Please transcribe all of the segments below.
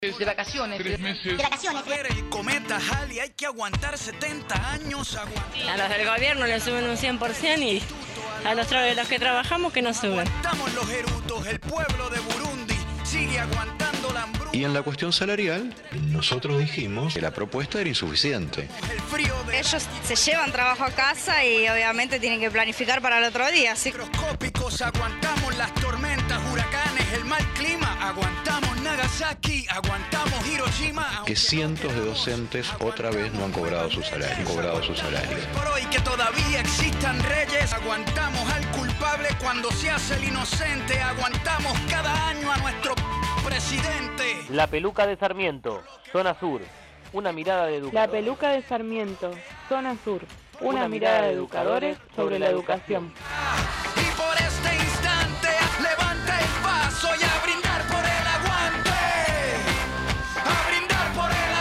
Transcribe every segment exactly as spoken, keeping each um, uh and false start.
De vacaciones. Tres meses. De vacaciones. A ver, el cometa Halley, hay que aguantar setenta años. Aguantar. A los del gobierno le suben un cien por ciento y a los, tra- los que trabajamos que no suben. Aguantamos los erutos, el pueblo de Burundi sigue aguantando la hambruna. Y en la cuestión salarial, nosotros dijimos que la propuesta era insuficiente. El frío de Ellos se llevan trabajo a casa y obviamente tienen que planificar para el otro día. ¿Sí? microscópicos, aguantamos las tormentas, huracanes, el mal clima, aguantamos Nagasaki, aguantamos Hiroshima. Que cientos de docentes otra vez no han cobrado su salario, cobrado su salario. Por hoy que todavía existan reyes, aguantamos al culpable cuando se hace el inocente, aguantamos cada año a nuestro presidente. La peluca de Sarmiento, zona sur, una mirada de educadores. La peluca de Sarmiento, zona sur, una, una mirada de educadores sobre la educación. Y por este instante, levanta el paso y a brindar por el aguante. A brindar por el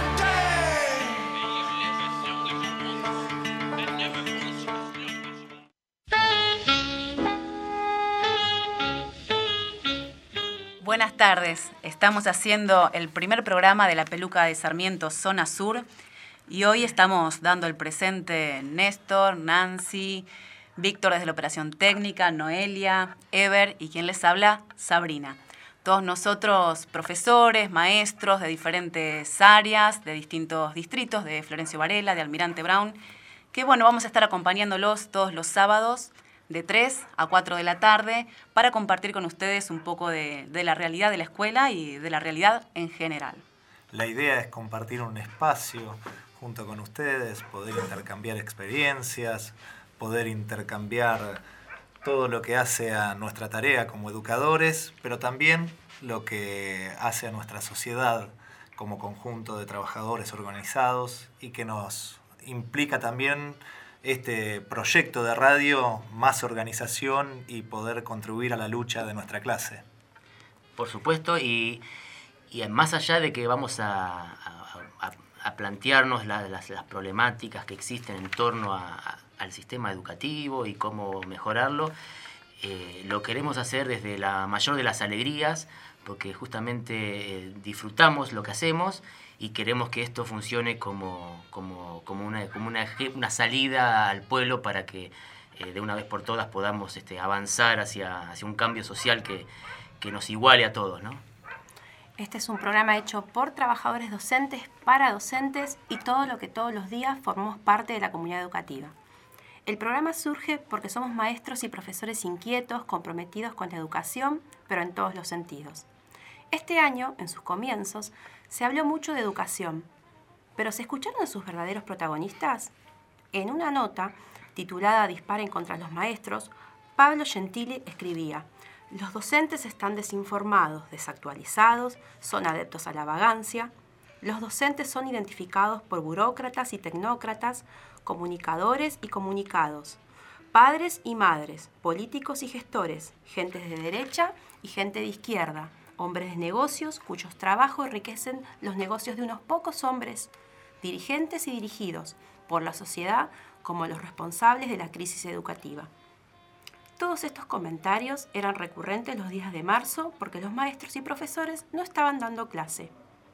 Buenas tardes, estamos haciendo el primer programa de la peluca de Sarmiento Zona Sur y hoy estamos dando el presente Néstor, Nancy, Víctor desde la operación técnica, Noelia, Ever y quien les habla, Sabrina. Todos nosotros profesores, maestros de diferentes áreas, de distintos distritos, de Florencio Varela, de Almirante Brown, que bueno, vamos a estar acompañándolos todos los sábados de tres a cuatro de la tarde para compartir con ustedes un poco de, de la realidad de la escuela y de la realidad en general. La idea es compartir un espacio junto con ustedes, poder intercambiar experiencias, poder intercambiar todo lo que hace a nuestra tarea como educadores, pero también lo que hace a nuestra sociedad como conjunto de trabajadores organizados y que nos implica también este proyecto de radio, más organización y poder contribuir a la lucha de nuestra clase. Por supuesto, y, y más allá de que vamos a, a, a, a plantearnos la, las, las problemáticas que existen en torno a, a, al sistema educativo y cómo mejorarlo, eh, lo queremos hacer desde la mayor de las alegrías, porque justamente eh, disfrutamos lo que hacemos y queremos que esto funcione como, como, como, una, como una, una salida al pueblo para que eh, de una vez por todas podamos este, avanzar hacia, hacia un cambio social que, que nos iguale a todos, ¿no? Este es un programa hecho por trabajadores docentes, para docentes y todo lo que todos los días formamos parte de la comunidad educativa. El programa surge porque somos maestros y profesores inquietos, comprometidos con la educación, pero en todos los sentidos. Este año, en sus comienzos, se habló mucho de educación, pero ¿se escucharon a sus verdaderos protagonistas? En una nota titulada Disparen contra los maestros, Pablo Gentili escribía: los docentes están desinformados, desactualizados, son adeptos a la vagancia. Los docentes son identificados por burócratas y tecnócratas, comunicadores y comunicados, padres y madres, políticos y gestores, gentes de derecha y gente de izquierda, hombres de negocios cuyos trabajos enriquecen los negocios de unos pocos hombres, dirigentes y dirigidos por la sociedad como los responsables de la crisis educativa. Todos estos comentarios eran recurrentes los días de marzo porque los maestros y profesores no estaban dando clase.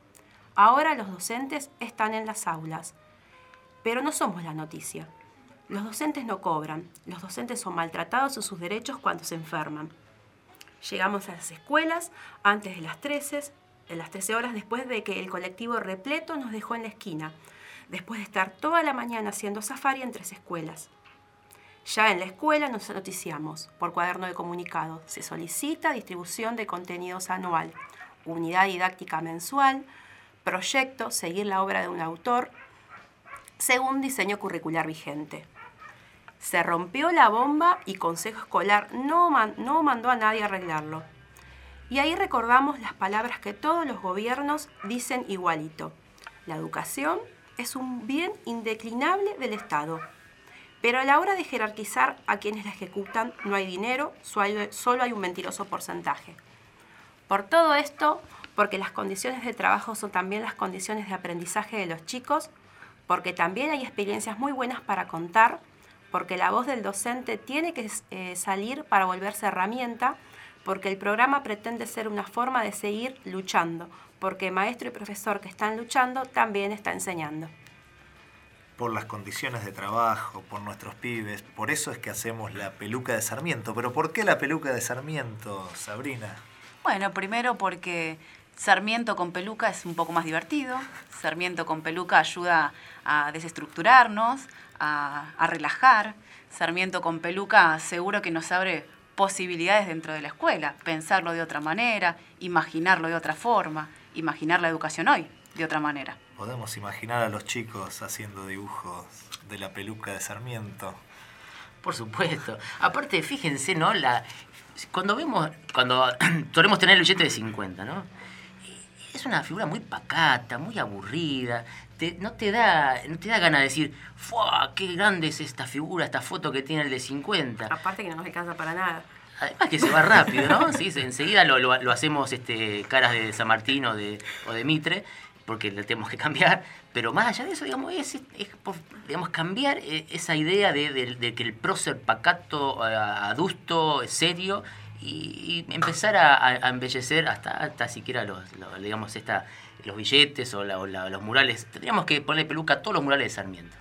Ahora los docentes están en las aulas, pero no somos la noticia. Los docentes no cobran, los docentes son maltratados en sus derechos cuando se enferman. Llegamos a las escuelas antes de las trece, de las trece horas después de que el colectivo repleto nos dejó en la esquina, después de estar toda la mañana haciendo safari en tres escuelas. Ya en la escuela nos noticiamos por cuaderno de comunicado. Se solicita distribución de contenidos anual, unidad didáctica mensual, proyecto, seguir la obra de un autor, según diseño curricular vigente. Se rompió la bomba y Consejo Escolar no, man, no mandó a nadie a arreglarlo. Y ahí recordamos las palabras que todos los gobiernos dicen igualito. La educación es un bien indeclinable del Estado. Pero a la hora de jerarquizar a quienes la ejecutan no hay dinero, solo hay un mentiroso porcentaje. Por todo esto, porque las condiciones de trabajo son también las condiciones de aprendizaje de los chicos, porque también hay experiencias muy buenas para contar, porque la voz del docente tiene que eh, salir para volverse herramienta, porque el programa pretende ser una forma de seguir luchando porque maestro y profesor que están luchando también está enseñando. Por las condiciones de trabajo, por nuestros pibes, por eso es que hacemos la peluca de Sarmiento. ¿Pero por qué la peluca de Sarmiento, Sabrina? Bueno, primero porque Sarmiento con peluca es un poco más divertido. Sarmiento con peluca ayuda a desestructurarnos, a, a relajar. Sarmiento con peluca seguro que nos abre posibilidades dentro de la escuela. Pensarlo de otra manera, imaginarlo de otra forma, imaginar la educación hoy de otra manera. Podemos imaginar a los chicos haciendo dibujos de la peluca de Sarmiento. Por supuesto. Aparte, fíjense, ¿no? La, cuando vemos, cuando solemos tener el billete de cincuenta, ¿no? Es una figura muy pacata, muy aburrida. Te, no te da no te da ganas de decir, ¡fua! ¡Qué grande es esta figura, esta foto que tiene el de cincuenta! Aparte que no nos alcanza para nada. Además que se va rápido, ¿no? Sí, enseguida lo, lo, lo hacemos este, caras de San Martín o de, o de Mitre, porque le tenemos que cambiar, pero más allá de eso, digamos, es, es por, digamos, cambiar esa idea de, de, de que el prócer pacato, adusto, serio, y, y empezar a, a embellecer hasta, hasta siquiera los, los, digamos, esta, los billetes o, la, o la, los murales. Tendríamos que ponerle peluca a todos los murales de Sarmiento.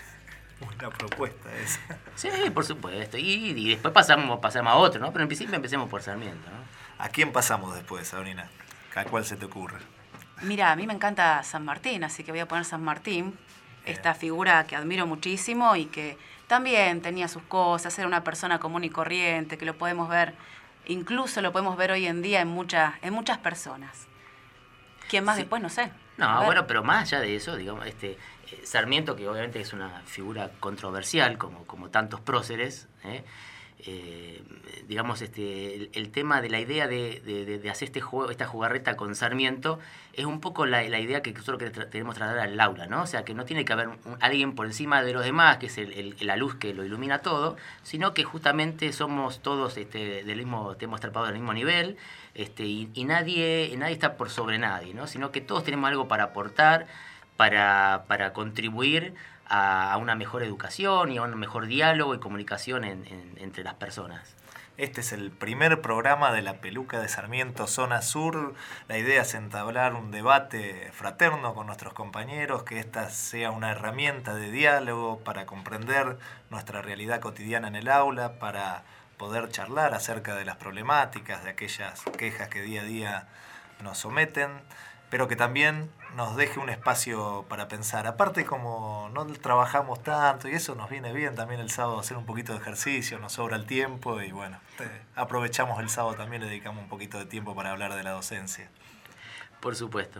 Una propuesta esa. Sí, por supuesto. Y, y después pasamos, pasamos a otro, ¿no? Pero en principio empecemos por Sarmiento, ¿no? ¿A quién pasamos después, Sabrina? ¿A cuál se te ocurre? Mira, a mí me encanta San Martín, así que voy a poner San Martín, esta figura que admiro muchísimo y que también tenía sus cosas, era una persona común y corriente, que lo podemos ver, incluso lo podemos ver hoy en día en, muchas en muchas personas. ¿Quién más sí. después? No sé. No, bueno, pero más allá de eso, digamos, este Sarmiento, que obviamente es una figura controversial, como, como tantos próceres, ¿eh? Eh, digamos, este, el, el tema de la idea de, de, de hacer este juego, esta jugarreta con Sarmiento es un poco la, la idea que nosotros que tra tenemos que trasladar al aula, ¿no? O sea, que no tiene que haber un, alguien por encima de los demás, que es el, el, la luz que lo ilumina todo, sino que justamente somos todos este, del mismo, tenemos atrapados del mismo nivel, este, y, y nadie, nadie está por sobre nadie, ¿no? Sino que todos tenemos algo para aportar, para, para contribuir a una mejor educación y a un mejor diálogo y comunicación en, en, entre las personas. Este es el primer programa de la peluca de Sarmiento Zona Sur. La idea es entablar un debate fraterno con nuestros compañeros, que esta sea una herramienta de diálogo para comprender nuestra realidad cotidiana en el aula, para poder charlar acerca de las problemáticas, de aquellas quejas que día a día nos someten, pero que también nos deje un espacio para pensar. Aparte, como no trabajamos tanto y eso nos viene bien también el sábado hacer un poquito de ejercicio, nos sobra el tiempo y bueno, aprovechamos el sábado también, le dedicamos un poquito de tiempo para hablar de la docencia. Por supuesto.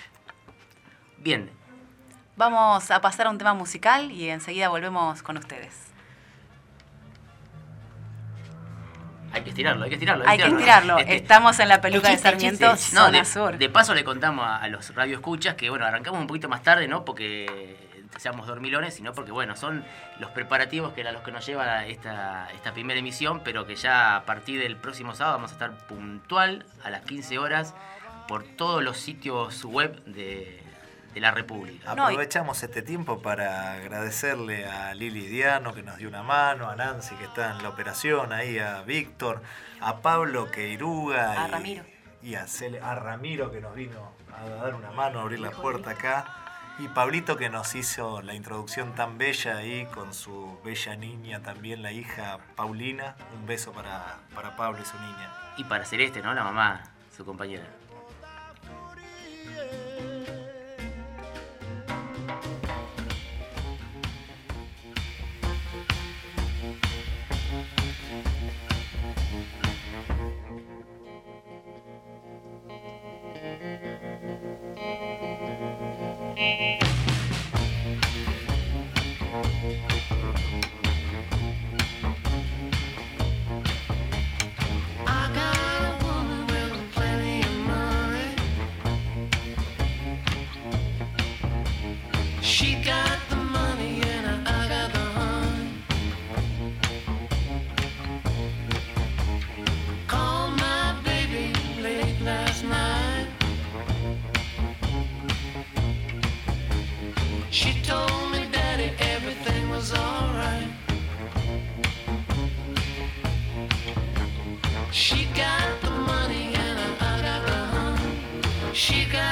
Bien. Vamos a pasar a un tema musical y enseguida volvemos con ustedes. Hay que estirarlo, hay que estirarlo. Hay, hay que estirarlo. Este, Estamos en la peluca chiste, de Sarmiento, chiste. No, Zona de, Sur. De paso le contamos a, a los radioescuchas que, bueno, arrancamos un poquito más tarde, no porque seamos dormilones, sino porque, bueno, son los preparativos que eran los que nos lleva a esta, esta primera emisión, pero que ya a partir del próximo sábado vamos a estar puntual a las quince horas por todos los sitios web de... de la República. Aprovechamos este tiempo para agradecerle a Lili Diano, que nos dio una mano, a Nancy, que está en la operación, ahí a Víctor, a Pablo Queiruga, a y, Ramiro, y a, Cele, a Ramiro, que nos vino a dar una mano, a abrir la puerta acá, y Pablito, que nos hizo la introducción tan bella ahí, con su bella niña también, la hija Paulina. Un beso para, para Pablo y su niña. Y para Celeste, ¿no? La mamá, su compañera. She got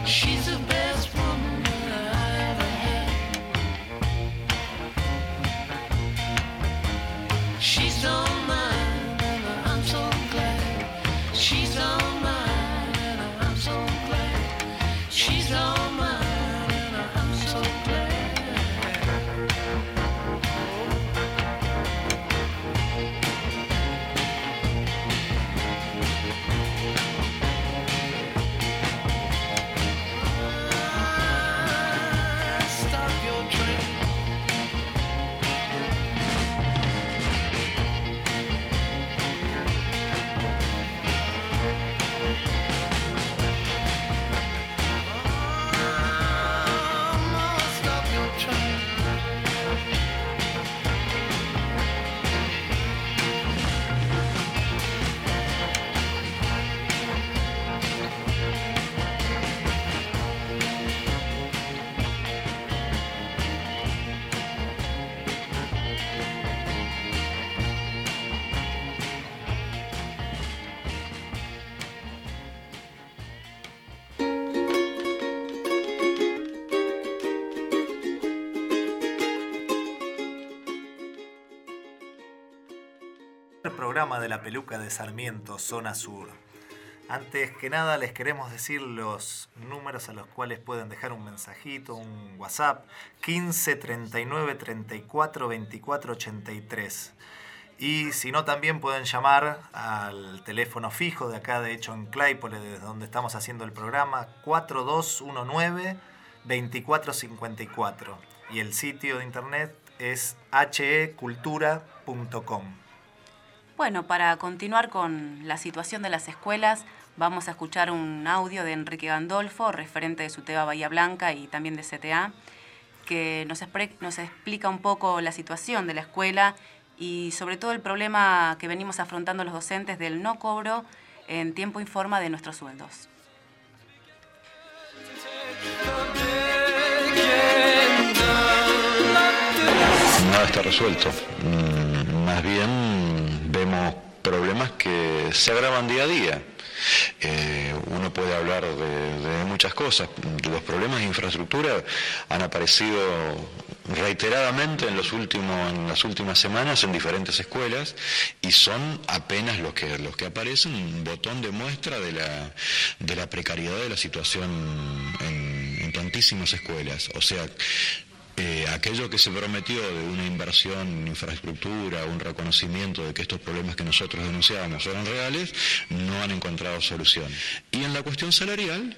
She's the best woman that I ever had. She's all mine and I'm so glad. She's all mine and I'm so glad. She's all mine and I'm so glad. Stop your train. Stop your train. El programa de la peluca de Sarmiento, Zona Sur. Antes que nada les queremos decir los números a los cuales pueden dejar un mensajito, un WhatsApp: quince, treinta y nueve, treinta y cuatro, veinticuatro, ochenta y tres. Y si no, también pueden llamar al teléfono fijo de acá, de hecho en Claypole, desde donde estamos haciendo el programa, cuatro dos uno nueve, veinticuatro cincuenta y cuatro. Y el sitio de internet es h e cultura punto com. Bueno, para continuar con la situación de las escuelas, vamos a escuchar un audio de Enrique Gandolfo, referente de SUTEBA Bahía Blanca y también de C T A, que nos, expre- nos explica un poco la situación de la escuela y sobre todo el problema que venimos afrontando los docentes del no cobro en tiempo y forma de nuestros sueldos. Nada está resuelto. Mm, Más bien vemos problemas que se agravan día a día. Eh, uno puede hablar de, de muchas cosas. Los problemas de infraestructura han aparecido reiteradamente en los últimos en las últimas semanas en diferentes escuelas y son apenas los que los que aparecen un botón de muestra de la de la precariedad de la situación en, en tantísimas escuelas. O sea, Eh, aquello que se prometió de una inversión en infraestructura, un reconocimiento de que estos problemas que nosotros denunciábamos eran reales, no han encontrado solución. Y en la cuestión salarial,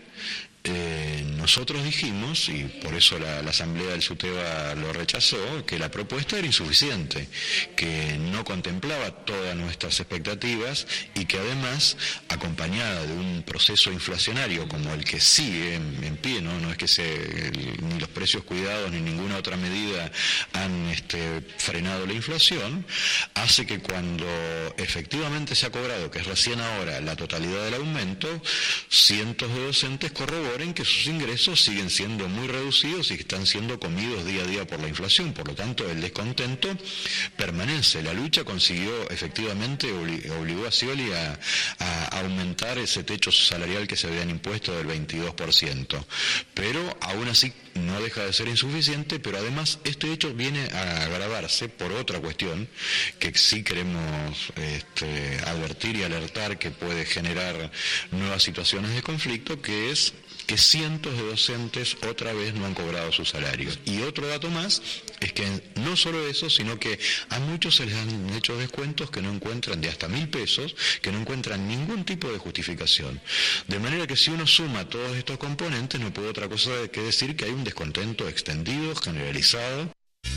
eh, nosotros dijimos, y por eso la, la Asamblea del SUTEBA lo rechazó, que la propuesta era insuficiente, que no contemplaba todas nuestras expectativas y que además, acompañada de un proceso inflacionario como el que sigue en, en pie, ¿no? No es que se, el, ni los precios cuidados ni ninguna otra medida han este, frenado la inflación, hace que cuando efectivamente se ha cobrado, que es recién ahora, la totalidad del aumento, cientos de docentes corroboran que sus ingresos siguen siendo muy reducidos y que están siendo comidos día a día por la inflación. Por lo tanto, el descontento permanece. La lucha consiguió efectivamente, obligó a Scioli a, a aumentar ese techo salarial que se habían impuesto del veintidós por ciento. Pero aún así no deja de ser insuficiente, pero además este hecho viene a agravarse por otra cuestión que sí queremos este, advertir y alertar que puede generar nuevas situaciones de conflicto, que es que cientos de docentes otra vez no han cobrado sus salarios. Y otro dato más es que no solo eso, sino que a muchos se les han hecho descuentos que no encuentran de hasta mil pesos, que no encuentran ningún tipo de justificación. De manera que si uno suma todos estos componentes, no puede otra cosa que decir que hay un descontento extendido, generalizado.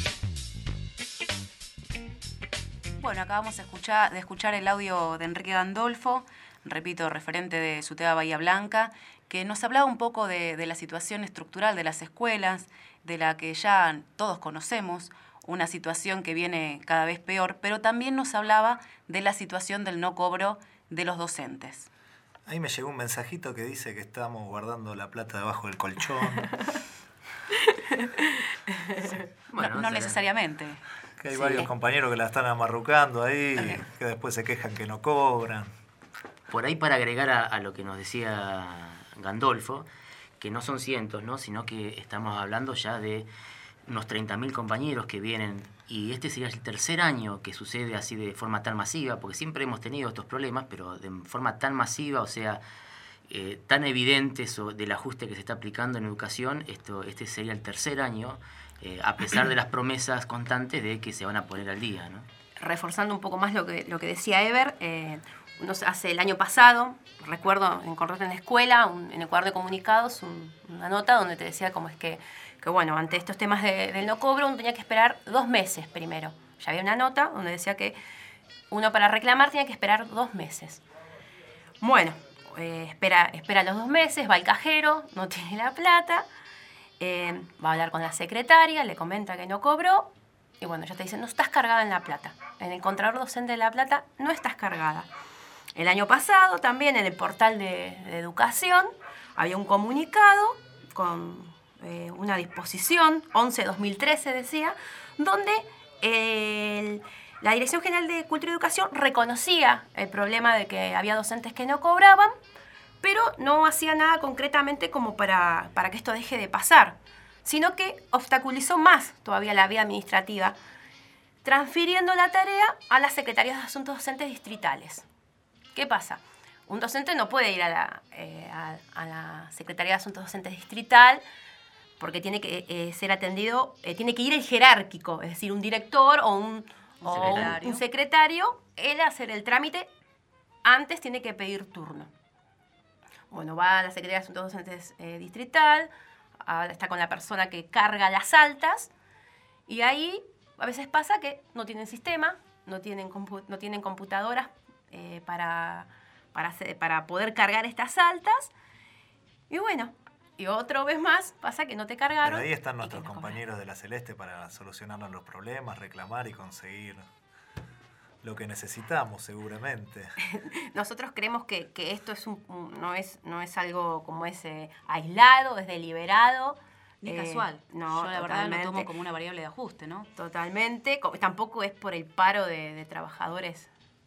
Bueno, acabamos de escuchar, de escuchar el audio de Enrique Gandolfo, repito, referente de SUTEBA Bahía Blanca, que nos hablaba un poco de, de la situación estructural de las escuelas, de la que ya todos conocemos, una situación que viene cada vez peor, pero también nos hablaba de la situación del no cobro de los docentes. Ahí me llegó un mensajito que dice que estamos guardando la plata debajo del colchón. Sí. Bueno, no, no necesariamente. Que hay sí. varios compañeros que la están amarrucando ahí, que después se quejan que no cobran. Por ahí, para agregar a, a lo que nos decía Gandolfo, que no son cientos, ¿no? Sino que estamos hablando ya de unos treinta mil compañeros que vienen, y este sería el tercer año que sucede así de forma tan masiva, porque siempre hemos tenido estos problemas, pero de forma tan masiva, o sea, eh, tan evidente eso del ajuste que se está aplicando en educación. Esto, este sería el tercer año, eh, a pesar de las promesas constantes de que se van a poner al día, ¿no? Reforzando un poco más lo que, lo que decía Ever, eh, uno hace el año pasado, recuerdo, encontré en la escuela, un, en el cuadro de comunicados, un, una nota donde te decía cómo es que, que bueno, ante estos temas de, del no cobro, uno tenía que esperar dos meses primero. Ya había una nota donde decía que uno para reclamar tenía que esperar dos meses. Bueno, eh, espera, espera los dos meses, va al cajero, no tiene la plata, eh, va a hablar con la secretaria, le comenta que no cobró, y bueno, ya te dicen, no estás cargada en la plata. En el Contralor Docente de La Plata no estás cargada. El año pasado también en el portal de, de Educación había un comunicado con eh, una disposición, once dos mil trece decía, donde el, la Dirección General de Cultura y Educación reconocía el problema de que había docentes que no cobraban, pero no hacía nada concretamente como para, para que esto deje de pasar, sino que obstaculizó más todavía la vía administrativa, transfiriendo la tarea a las secretarías de Asuntos Docentes distritales. ¿Qué pasa? Un docente no puede ir a la, eh, a, a la Secretaría de Asuntos Docentes distrital porque tiene que eh, ser atendido, eh, tiene que ir el jerárquico, es decir, un director o un, Un o secretario. un, un secretario, él hacer el trámite, antes tiene que pedir turno. Bueno, va a la Secretaría de Asuntos Docentes eh, distrital, a, está con la persona que carga las altas, y ahí a veces pasa que no tienen sistema, no tienen, compu no tienen computadoras eh, para, para, hacer, para poder cargar estas altas, y bueno, y otra vez más pasa que no te cargaron. Pero ahí están nuestros compañeros de la Celeste para solucionarnos los problemas, reclamar y conseguir lo que necesitamos, seguramente. Nosotros creemos que, que esto es un, un- no, es, no es algo como ese aislado, es deliberado. Ni eh, casual. No, Yo la verdad lo totalmente. tomo como una variable de ajuste, ¿no? Totalmente. Co- Tampoco es por el paro de, de trabajadores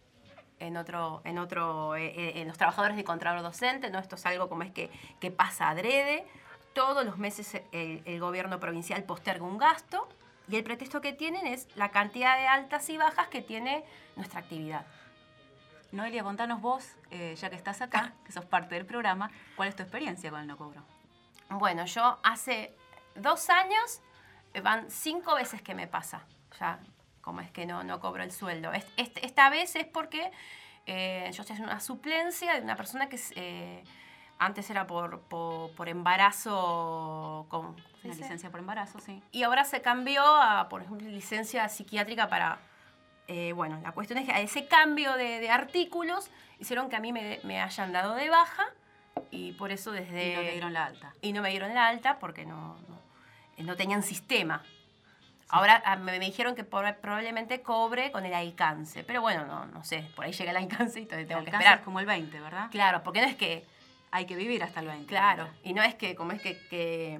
en otro, en otro, eh, eh, en los trabajadores de Contralor Docente, ¿no? Esto es algo como es que, que pasa adrede. Todos los meses el, el gobierno provincial posterga un gasto y el pretexto que tienen es la cantidad de altas y bajas que tiene nuestra actividad. Noelia, contanos vos, eh, ya que estás acá, que sos parte del programa, ¿cuál es tu experiencia con el no cobro? Bueno, yo hace dos años eh, van cinco veces que me pasa. Ya, como es que no, no cobro el sueldo. Es- est- esta vez es porque eh, yo estoy en una suplencia de una persona que es, eh, antes era por, por, por embarazo con... ¿cómo se Una dice? licencia por embarazo, sí. Y ahora se cambió a, por ejemplo, licencia psiquiátrica para... eh, bueno, la cuestión es que a ese cambio de, de artículos hicieron que a mí me, me hayan dado de baja y por eso desde... Y no te dieron la alta. Y no me dieron la alta porque no, no, eh, no tenían sistema. Ahora ah, me, me dijeron que por- probablemente cobre con el alcance, pero bueno, no, no sé, por ahí llega el alcance y entonces tengo El que alcance esperar. es como el veinte, ¿verdad? Claro, porque no es que... Hay que vivir hasta el veinte. Claro, y no es que, como es que, que,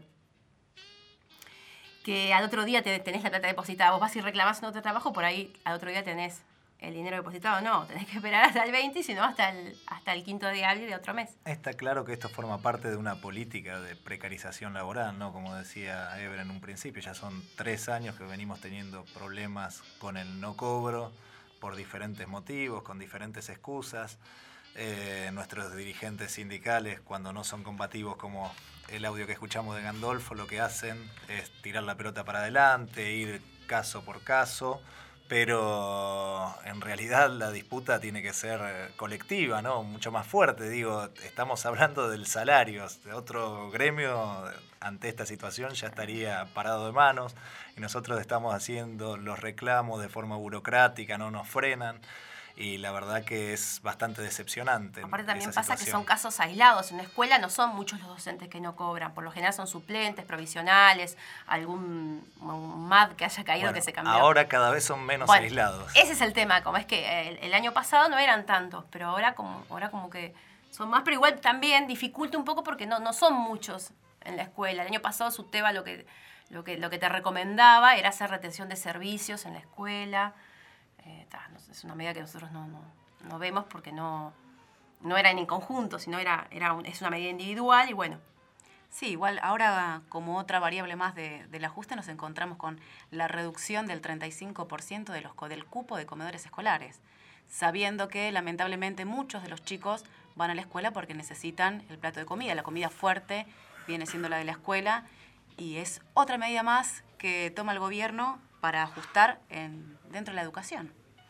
que al otro día te- tenés la plata depositada, vos vas y reclamás en otro trabajo, por ahí al otro día tenés el dinero depositado, no, tenés que esperar hasta el veinte, sino hasta el, hasta el quinto día hábil de otro mes. Está claro que esto forma parte de una política de precarización laboral, ¿no? Como decía Ever en un principio, ya son tres años que venimos teniendo problemas con el no cobro por diferentes motivos, con diferentes excusas. Eh, nuestros dirigentes sindicales, cuando no son combativos como el audio que escuchamos de Gandolfo, lo que hacen es tirar la pelota para adelante, ir caso por caso, pero en realidad la disputa tiene que ser eh, colectiva, ¿no? Mucho más fuerte. Digo, estamos hablando del salario. De otro gremio ante esta situación ya estaría parado de manos y nosotros estamos haciendo los reclamos de forma burocrática, no nos frenan. Y la verdad que es bastante decepcionante. Aparte también esa pasa que situación. son casos aislados. En la escuela no son muchos los docentes que no cobran. Por lo general son suplentes, provisionales, algún un M A D que haya caído Bueno, que se cambió. ahora cada vez son menos Bueno, aislados. Ese es el tema, como es que el, el año pasado no eran tantos, pero ahora como, ahora como que son más, pero igual también dificulta un poco porque no, no son muchos en la escuela. El año pasado Suteba lo que, lo que, lo que te recomendaba era hacer retención de servicios en la escuela. Eh, ta, no sé, es una medida que nosotros no, no, no vemos porque no, no era en conjunto, sino era, era un- es una medida individual y bueno. Sí, igual ahora como otra variable más de, del ajuste nos encontramos con la reducción del treinta y cinco por ciento de los, del cupo de comedores escolares, sabiendo que lamentablemente muchos de los chicos van a la escuela porque necesitan el plato de comida. La comida fuerte viene siendo la de la escuela y es otra medida más que toma el gobierno para ajustar en, dentro de la educación.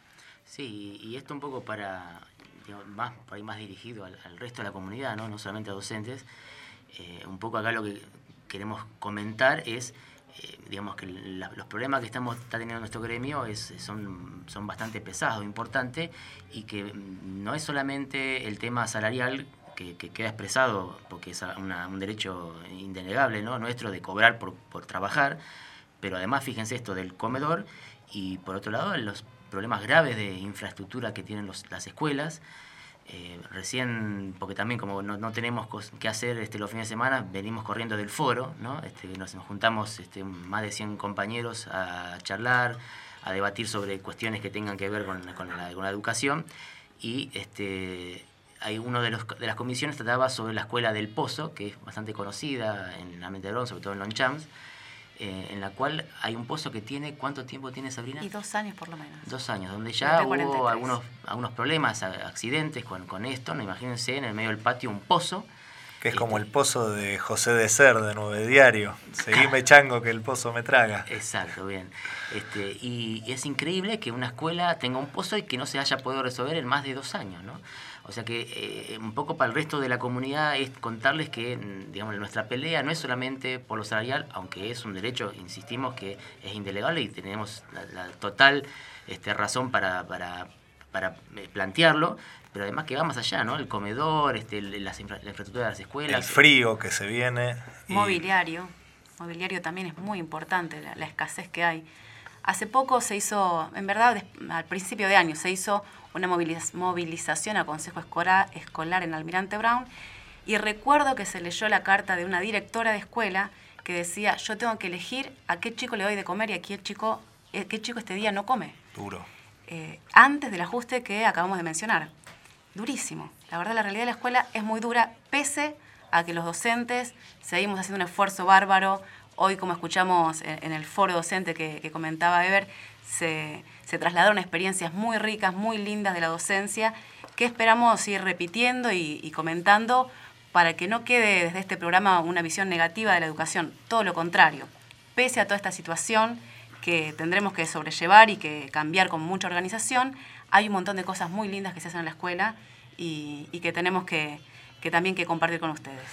Sí, y esto un poco para, digamos, más, por ahí más dirigido al, al resto de la comunidad, ¿no? No solamente a docentes. Eh, un poco acá lo que queremos comentar es, eh, digamos, que la, los problemas que estamos está teniendo nuestro gremio es, son, son bastante pesados, importantes, y que no es solamente el tema salarial que, que queda expresado, porque es una, un derecho indenegable, ¿no?, nuestro de cobrar por, por trabajar, pero además fíjense esto del comedor, y por otro lado los problemas graves de infraestructura que tienen los, las escuelas. Eh, recién, porque también como no, no tenemos qué hacer este, los fines de semana, venimos corriendo del foro, ¿no? Este, nos, nos juntamos este, más de cien compañeros a charlar, a debatir sobre cuestiones que tengan que ver con, con, la, con la educación, y este, hay uno de, los, de las comisiones trataba sobre la escuela del Pozo, que es bastante conocida en la mente de Bron, sobre todo en Longchamps, Eh, en la cual hay un pozo que tiene, ¿cuánto tiempo tiene, Sabrina? Y dos años por lo menos. Dos años, donde ya hubo algunos, algunos problemas, accidentes con, con esto, ¿no? Imagínense, en el medio del patio un pozo. Que es como el pozo de José de Ser, de Nueve Diario. Seguime chango que el pozo me traga. Exacto, bien. Este, y, y es increíble que una escuela tenga un pozo y que no se haya podido resolver en más de dos años, ¿no? O sea que eh, un poco para el resto de la comunidad es contarles que, digamos, nuestra pelea no es solamente por lo salarial, aunque es un derecho, insistimos, que es indelegable y tenemos la, la total este, razón para, para, para plantearlo, pero además que va más allá, ¿no? El comedor, este, las infra, la infraestructura de las escuelas. El frío que se viene. Y... Mobiliario. Mobiliario también es muy importante, la, la escasez que hay. Hace poco se hizo, en verdad, al principio de año, se hizo una movilización a Consejo Escolar, escolar en Almirante Brown, y recuerdo que se leyó la carta de una directora de escuela que decía, yo tengo que elegir a qué chico le doy de comer y a qué chico, eh, qué chico este día no come. Duro. Eh, antes del ajuste que acabamos de mencionar. Durísimo. La verdad, la realidad de la escuela es muy dura, pese a que los docentes seguimos haciendo un esfuerzo bárbaro. Hoy, como escuchamos en, en el foro docente que, que comentaba Eber, se, se trasladaron experiencias muy ricas, muy lindas de la docencia, que esperamos ir repitiendo y, y comentando para que no quede desde este programa una visión negativa de la educación. Todo lo contrario. Pese a toda esta situación que tendremos que sobrellevar y que cambiar con mucha organización, hay un montón de cosas muy lindas que se hacen en la escuela y, y que tenemos que, que también que compartir con ustedes.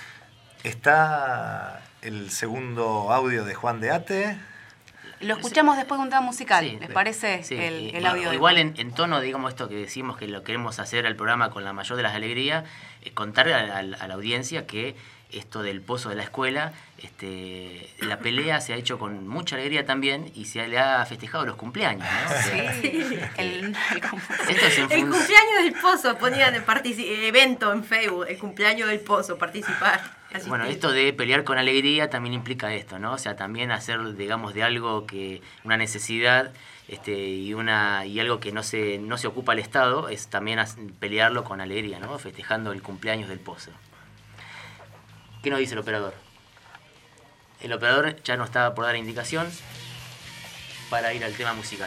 Está el segundo audio de Juan de Ate. Lo escuchamos después de un tema musical, sí, ¿les parece sí, el, y, el audio? Bueno, igual en, en tono, digamos, esto que decimos que lo queremos hacer al programa con la mayor de las alegrías, eh, contarle a, a, a la audiencia que esto del pozo de la escuela, este, la pelea se ha hecho con mucha alegría también y se le ha festejado los cumpleaños, ¿no? Sí, el, el, esto es el cumpleaños del pozo, ponían el evento en Facebook, el cumpleaños del pozo, participar. Asistir. Bueno, esto de pelear con alegría también implica esto, ¿no? O sea, también hacer, digamos, de algo que una necesidad este, y una y algo que no se no se ocupa el Estado es también pelearlo con alegría, ¿no? Festejando el cumpleaños del pozo. ¿Qué nos dice el operador? El operador ya nos estaba por dar indicación para ir al tema musical.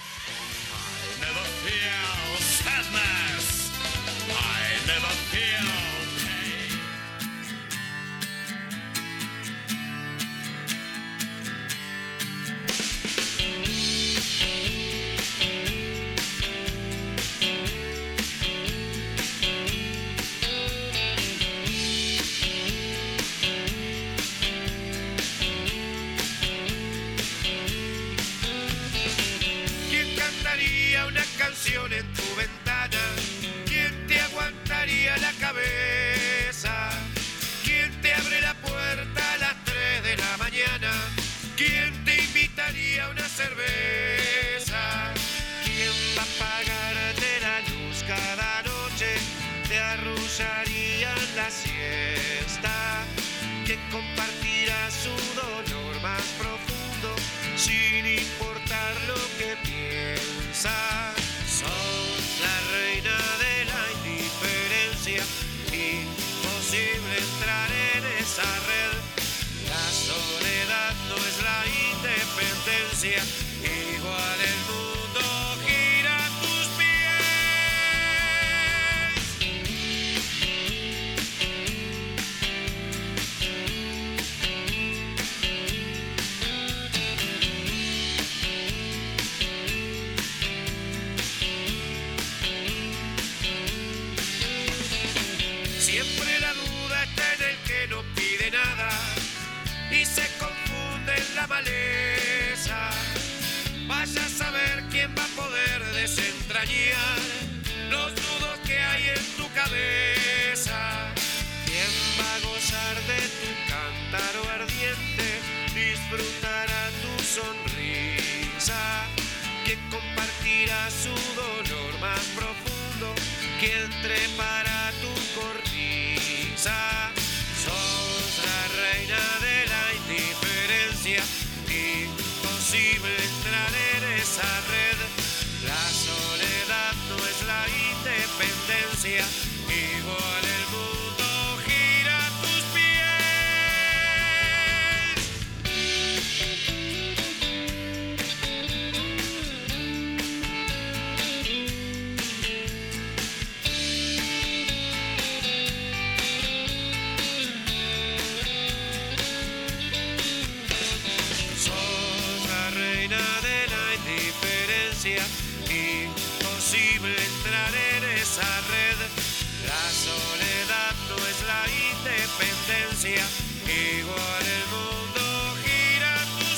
En tu ventana, ¿quién te aguantaría la cabeza? ¿Quién te abre la puerta a las tres de la mañana? ¿Quién te invitaría a una cerveza? ¿Quién va a pagarte la luz cada noche? ¿Te arrullaría en la siesta? ¿Quién compartirá su dolor más profundo sin importar lo que piensa? Sos la reina de la indiferencia, imposible entrar en esa red. independencia. Igual el mundo gira a tus Siempre la duda está en el que no pide nada y se confunde en la maleza. Vaya a saber quién va a poder desentrañar los nudos que hay en tu cabeza. ¿Quién va a gozar de tu cántaro ardiente? Disfrutará tu sonrisa. ¿Quién compartirá su dolor más profundo? ¿Quién trepará tu cornisa? Sos la reina de la indiferencia, imposible entrar en esa red. La soledad no es la independencia, igual el mundo gira a tus imposible entrar en esa red. La soledad no es la independencia, igual el mundo gira a tus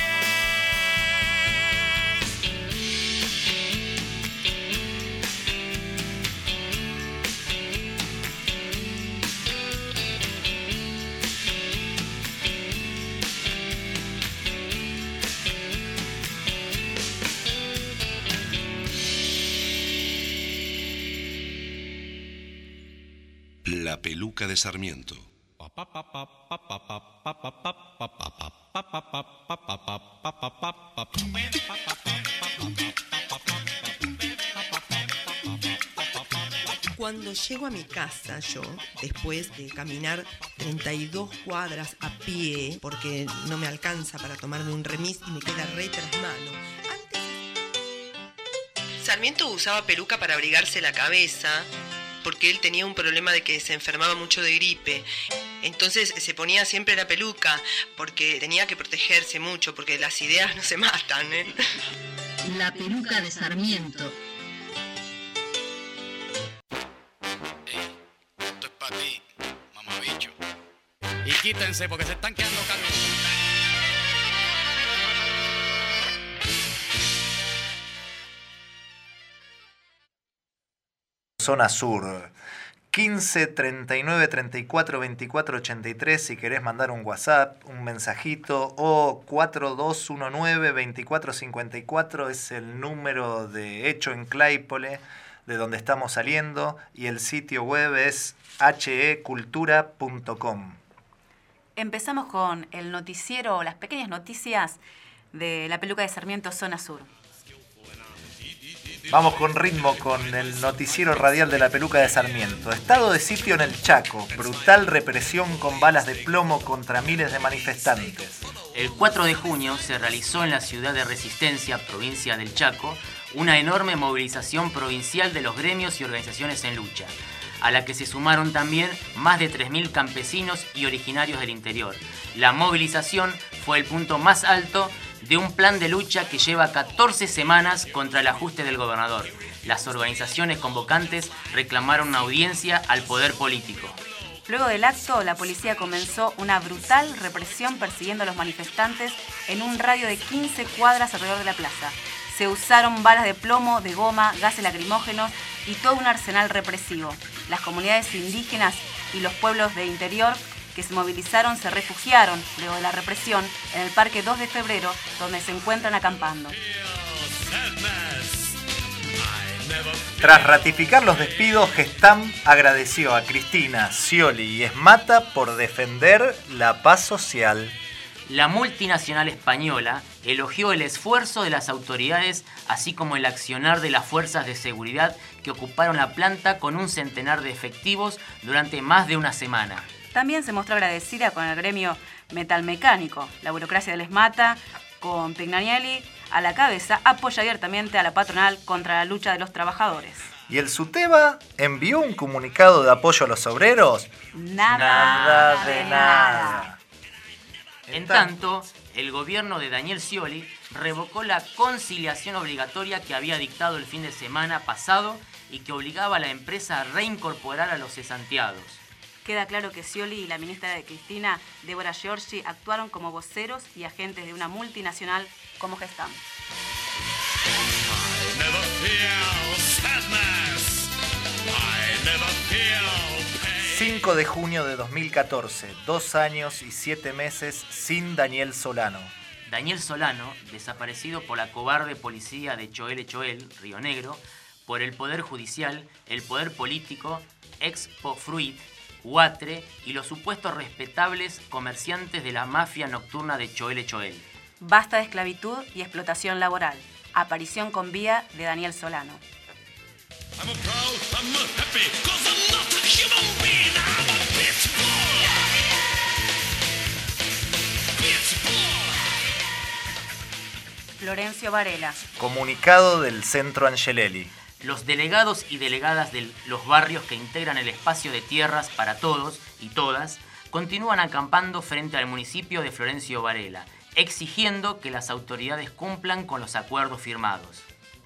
La peluca de Sarmiento. Cuando llego a mi casa, yo, después de caminar treinta y dos cuadras a pie, porque no me alcanza para tomarme un remis y me queda re tras mano. Antes... Sarmiento usaba peluca para abrigarse la cabeza, porque él tenía un problema de que se enfermaba mucho de gripe. Entonces se ponía siempre la peluca, porque tenía que protegerse mucho, porque las ideas no se matan, ¿eh? La peluca de Sarmiento. Esto es para ti, mamabicho. Y quítense porque se están quedando calvos. Zona Sur, quince, treinta y nueve, treinta y cuatro, veinticuatro, ochenta y tres, si querés mandar un WhatsApp, un mensajito, o cuatro dos uno nueve, veinticuatro cincuenta y cuatro es el número de Hecho en Claypole, de donde estamos saliendo, y el sitio web es h e cultura punto com. Empezamos con el noticiero, las pequeñas noticias de la peluca de Sarmiento, Zona Sur. Vamos con ritmo con el noticiero radial de la peluca de Sarmiento. Estado de sitio en el Chaco. Brutal represión con balas de plomo contra miles de manifestantes. El cuatro de junio se realizó en la ciudad de Resistencia, provincia del Chaco, una enorme movilización provincial de los gremios y organizaciones en lucha, a la que se sumaron también más de tres mil campesinos y originarios del interior. La movilización fue el punto más alto de un plan de lucha que lleva catorce semanas contra el ajuste del gobernador. Las organizaciones convocantes reclamaron una audiencia al poder político. Luego del acto, la policía comenzó una brutal represión persiguiendo a los manifestantes en un radio de quince cuadras alrededor de la plaza. Se usaron balas de plomo, de goma, gases lacrimógenos y todo un arsenal represivo. Las comunidades indígenas y los pueblos de interior que se movilizaron se refugiaron luego de la represión en el Parque dos de febrero, donde se encuentran acampando. Tras ratificar los despidos, Gestam agradeció a Cristina, Scioli y Esmata por defender la paz social. La multinacional española elogió el esfuerzo de las autoridades, así como el accionar de las fuerzas de seguridad que ocuparon la planta con un centenar de efectivos durante más de una semana. También se mostró agradecida con el gremio metalmecánico. La burocracia del Esmata con Pignanielli a la cabeza, apoya abiertamente a la patronal contra la lucha de los trabajadores. ¿Y el SUTEBA envió un comunicado de apoyo a los obreros? Nada, Nada de, de nada. nada. En tanto, el gobierno de Daniel Scioli revocó la conciliación obligatoria que había dictado el fin de semana pasado y que obligaba a la empresa a reincorporar a los cesanteados. Queda claro que Scioli y la ministra de Cristina, Débora Giorgi, actuaron como voceros y agentes de una multinacional como Gestam. cinco de junio de dos mil catorce, dos años y siete meses sin Daniel Solano. Daniel Solano, desaparecido por la cobarde policía de Choel Choel, Río Negro, por el Poder Judicial, el Poder Político, Expo Fruit, Huatre y los supuestos respetables comerciantes de la mafia nocturna de Choel Choel. Basta de esclavitud y explotación laboral. Aparición con vida de Daniel Solano. Florencio Varela. Comunicado del Centro Angelelli. Los delegados y delegadas de los barrios que integran el espacio de tierras para todos y todas continúan acampando frente al municipio de Florencio Varela, exigiendo que las autoridades cumplan con los acuerdos firmados.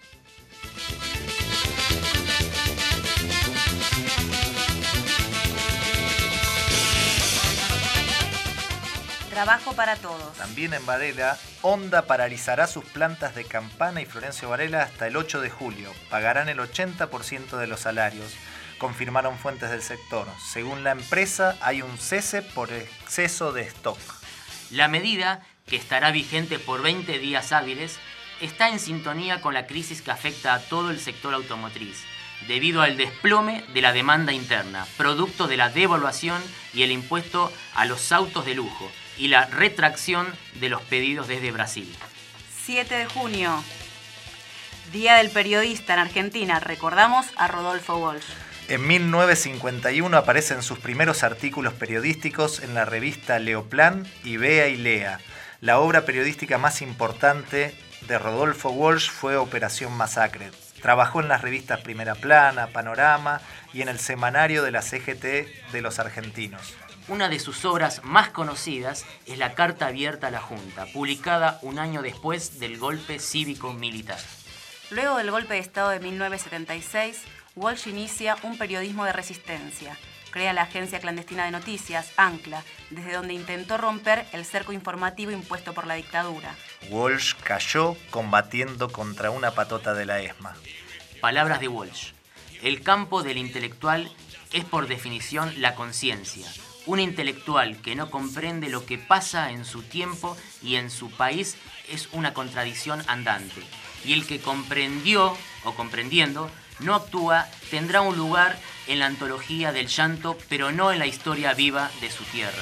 Trabajo para todos. También en Varela, Honda paralizará sus plantas de Campana y Florencio Varela hasta el ocho de julio. Pagarán el ochenta por ciento de los salarios, confirmaron fuentes del sector. Según la empresa, hay un cese por exceso de stock. La medida, que estará vigente por veinte días hábiles, está en sintonía con la crisis que afecta a todo el sector automotriz, debido al desplome de la demanda interna, producto de la devaluación y el impuesto a los autos de lujo, y la retracción de los pedidos desde Brasil. siete de junio, Día del Periodista en Argentina. Recordamos a Rodolfo Walsh. En mil novecientos cincuenta y uno aparecen sus primeros artículos periodísticos en la revista Leoplan y Bea y Lea. La obra periodística más importante de Rodolfo Walsh fue Operación Masacre. Trabajó en las revistas Primera Plana, Panorama y en el semanario de la C G T de los argentinos. Una de sus obras más conocidas es La Carta Abierta a la Junta, publicada un año después del golpe cívico-militar. Luego del golpe de Estado de mil novecientos setenta y seis, Walsh inicia un periodismo de resistencia. Crea la agencia clandestina de noticias, ANCLA, desde donde intentó romper el cerco informativo impuesto por la dictadura. Walsh cayó combatiendo contra una patota de la ESMA. Palabras de Walsh. El campo del intelectual es por definición la conciencia. Un intelectual que no comprende lo que pasa en su tiempo y en su país es una contradicción andante. Y el que comprendió o comprendiendo no actúa tendrá un lugar en la antología del llanto, pero no en la historia viva de su tierra.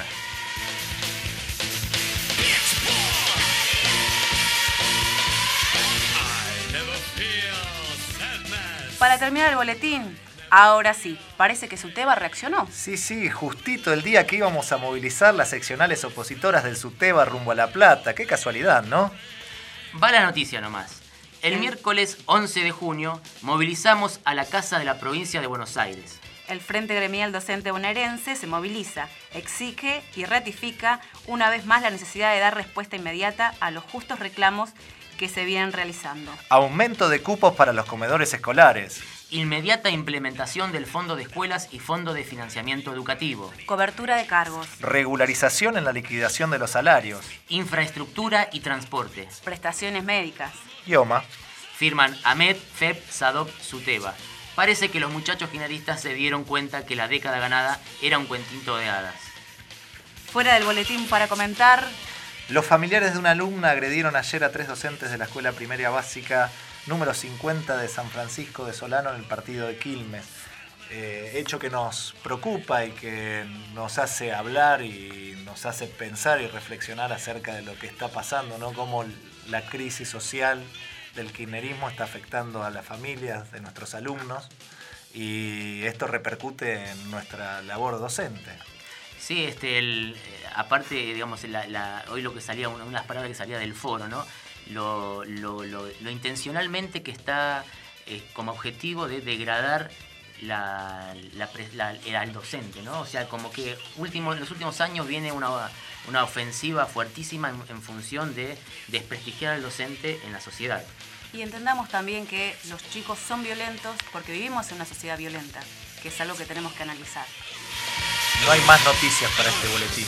Para terminar el boletín, ahora sí, parece que SUTEBA reaccionó. Sí, sí, justito el día que íbamos a movilizar las seccionales opositoras del SUTEBA rumbo a La Plata. Qué casualidad, ¿no? Va la noticia nomás. El miércoles once de junio movilizamos a la Casa de la Provincia de Buenos Aires. El Frente Gremial Docente Bonaerense se moviliza, exige y ratifica una vez más la necesidad de dar respuesta inmediata a los justos reclamos que se vienen realizando. Aumento de cupos para los comedores escolares. Inmediata implementación del Fondo de Escuelas y Fondo de Financiamiento Educativo. Cobertura de cargos. Regularización en la liquidación de los salarios. Infraestructura y transporte. Prestaciones médicas. IOMA. Firman AMET, FEP, SADOP, SUTEBA. Parece que los muchachos kirchneristas se dieron cuenta que la década ganada era un cuentito de hadas. Fuera del boletín para comentar. Los familiares de una alumna agredieron ayer a tres docentes de la Escuela Primaria Básica número cincuenta de San Francisco de Solano en el partido de Quilmes. Eh, hecho que nos preocupa y que nos hace hablar y nos hace pensar y reflexionar acerca de lo que está pasando, ¿no? Cómo la crisis social del kirchnerismo está afectando a las familias de nuestros alumnos y esto repercute en nuestra labor docente. Sí, este, el, aparte, digamos, la, la, hoy lo que salía, una de las palabras que salía del foro, ¿no? Lo, lo, lo, lo intencionalmente que está eh, como objetivo de degradar la, la, la, la, al docente, ¿no? O sea, como que último, en los últimos años viene una, una ofensiva fuertísima en, en función de desprestigiar al docente en la sociedad. Y entendamos también que los chicos son violentos porque vivimos en una sociedad violenta, que es algo que tenemos que analizar. No hay más noticias para este boletín.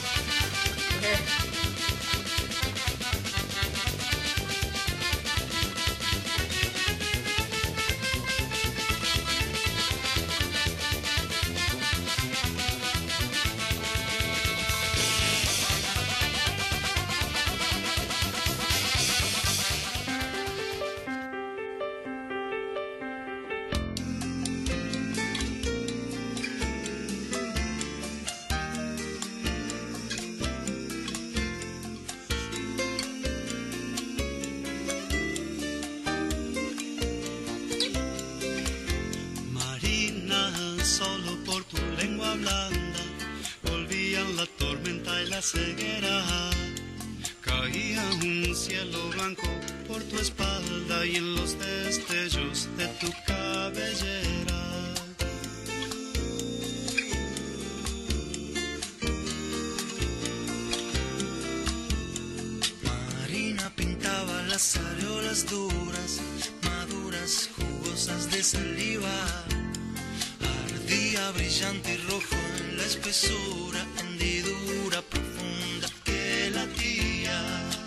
Ceguera, caía un cielo blanco por tu espalda y en los destellos de tu cabellera. Marina pintaba las areolas duras, maduras, jugosas de saliva. Ardía brillante y rojo en la espesura, hendidura profunda que latía.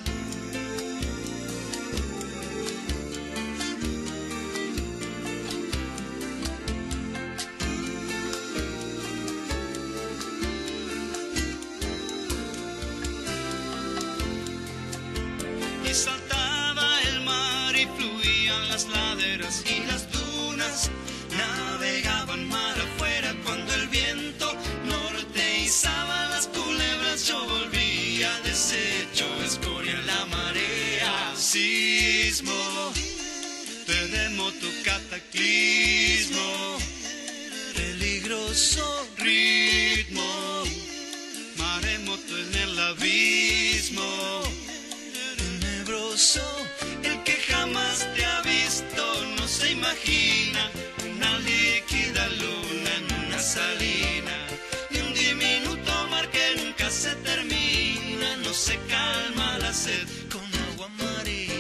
Y saltaba el mar y fluían las laderas y las dunas, navegaban mar afuera cuando el viento norte izaba las culebras. Yo volvía deshecho, escoria en la marea. Sismo, terremoto, cataclismo, peligroso ritmo, maremoto en el abismo, tenebroso, el que jamás te ha visto no se imagina una líquida luna en una salina, ni un diminuto mar que nunca se termina, no se calma la sed con agua marina.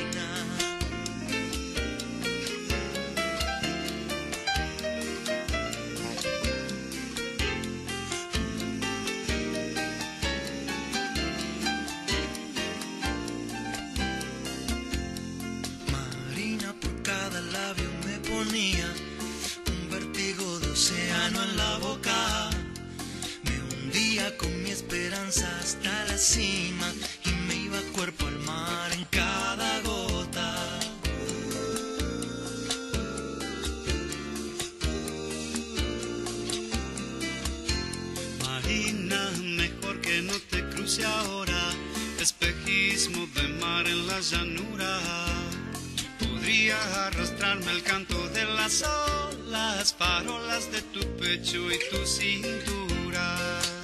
Marina por cada labio me ponía un vértigo de océano en la boca. Me hundía con mi esperanza hasta la cima y me iba cuerpo al mar en cada gota. Marina, mejor que no te cruce ahora, espejismo de mar en la llanura. Podría arrastrarme al canto de las olas, farolas de tu pecho y tu cintura.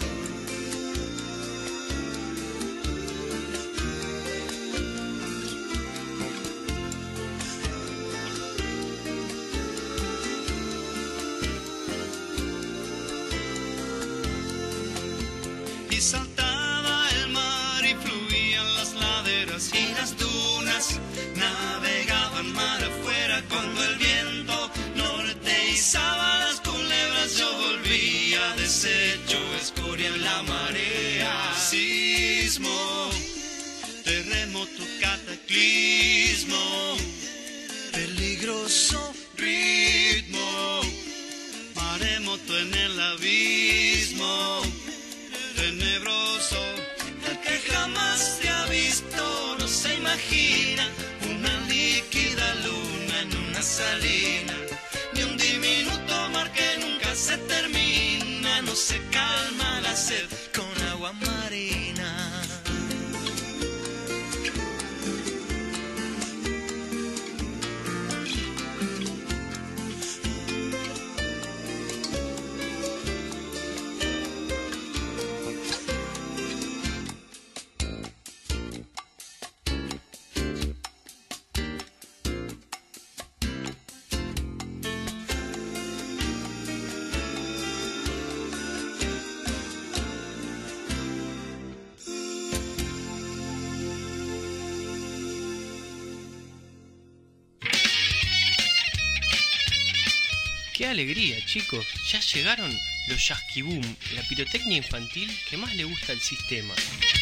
Y saltaba el mar y fluían las laderas y las dunas, navegaban mar afuera cuando el viento norte izaba las culebras. Yo volvía deshecho, escoria en la marea. Sismo, terremoto, cataclismo, peligroso ritmo, maremoto en el abismo, tenebroso, el que jamás te ha visto no se imagina una líquida luna en una salina, ni un diminuto mar que nunca se termina, no se calma la sed con agua marina. ¡Qué alegría, chicos! Ya llegaron los Yasky-Boom, la pirotecnia infantil que más le gusta al sistema.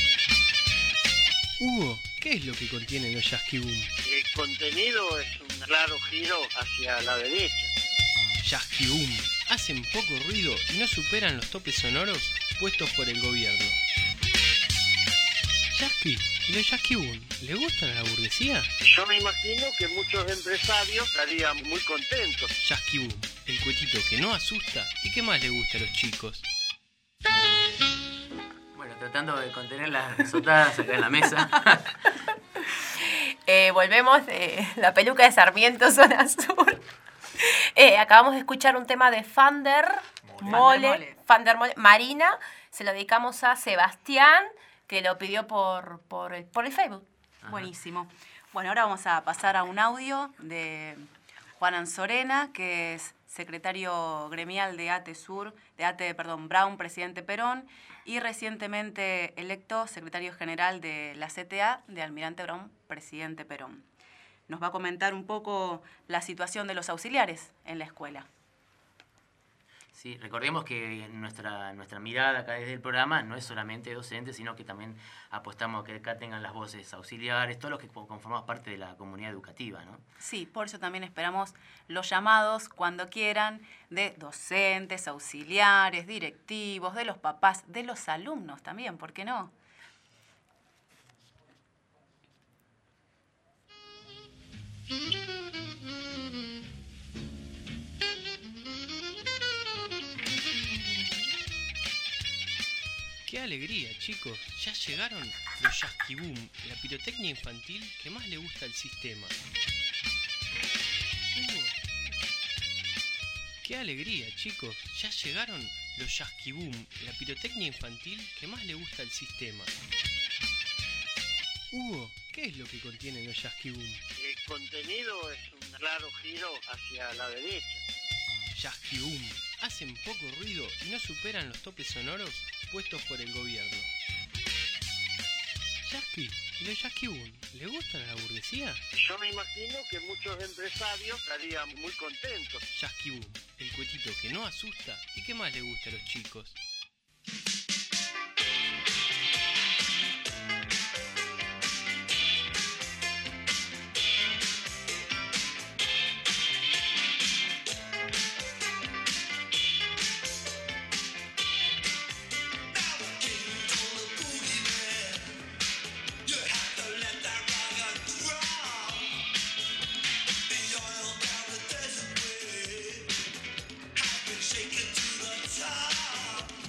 Hugo, ¿qué es lo que contienen los Yasky-Boom? El contenido es un claro giro hacia la derecha. Yasky-Boom hacen poco ruido y no superan los topes sonoros puestos por el gobierno. Yasky, ¿y los Yasky-Boom le gustan a la burguesía? Yo me imagino que muchos empresarios estarían muy contentos. Yasky-Boom, el cuetito que no asusta y que más le gusta a los chicos. Bueno, tratando de contener las risotadas acá en la mesa. eh, volvemos de la peluca de Sarmiento, zona sur. Eh, acabamos de escuchar un tema de Fander Mole, Mole. Fander Mole. Marina, se lo dedicamos a Sebastián, que lo pidió por, por, el, por el Facebook. Ajá. Buenísimo. Bueno, ahora vamos a pasar a un audio de Juan Anzorena, que es secretario gremial de ATE Sur, de ATE, perdón, Brown, presidente Perón, y recientemente electo secretario general de la C T A de Almirante Brown, presidente Perón. Nos va a comentar un poco la situación de los auxiliares en la escuela. Sí, recordemos que nuestra, nuestra mirada acá desde el programa no es solamente docente, sino que también apostamos a que acá tengan las voces auxiliares, todos los que conformamos parte de la comunidad educativa, ¿no? Sí, por eso también esperamos los llamados cuando quieran de docentes, auxiliares, directivos, de los papás, de los alumnos también, ¿por qué no? ¡Qué alegría, chicos! Ya llegaron los Yasky-Boom, la pirotecnia infantil que más le gusta al sistema. Hugo. ¡Qué alegría, chicos! Ya llegaron los Yasky-Boom, la pirotecnia infantil que más le gusta al sistema. Hugo, ¿qué es lo que contienen los Yasky-Boom? El contenido es un claro giro hacia la derecha. Yasky-Boom hacen poco ruido y no superan los topes sonoros puestos por el gobierno. Yasky, ¿y los Yasky-Boom le gustan a la burguesía? Yo me imagino que muchos empresarios estarían muy contentos. Yasky-Boom, el cuetito que no asusta y que más le gusta a los chicos. Shake it to the top.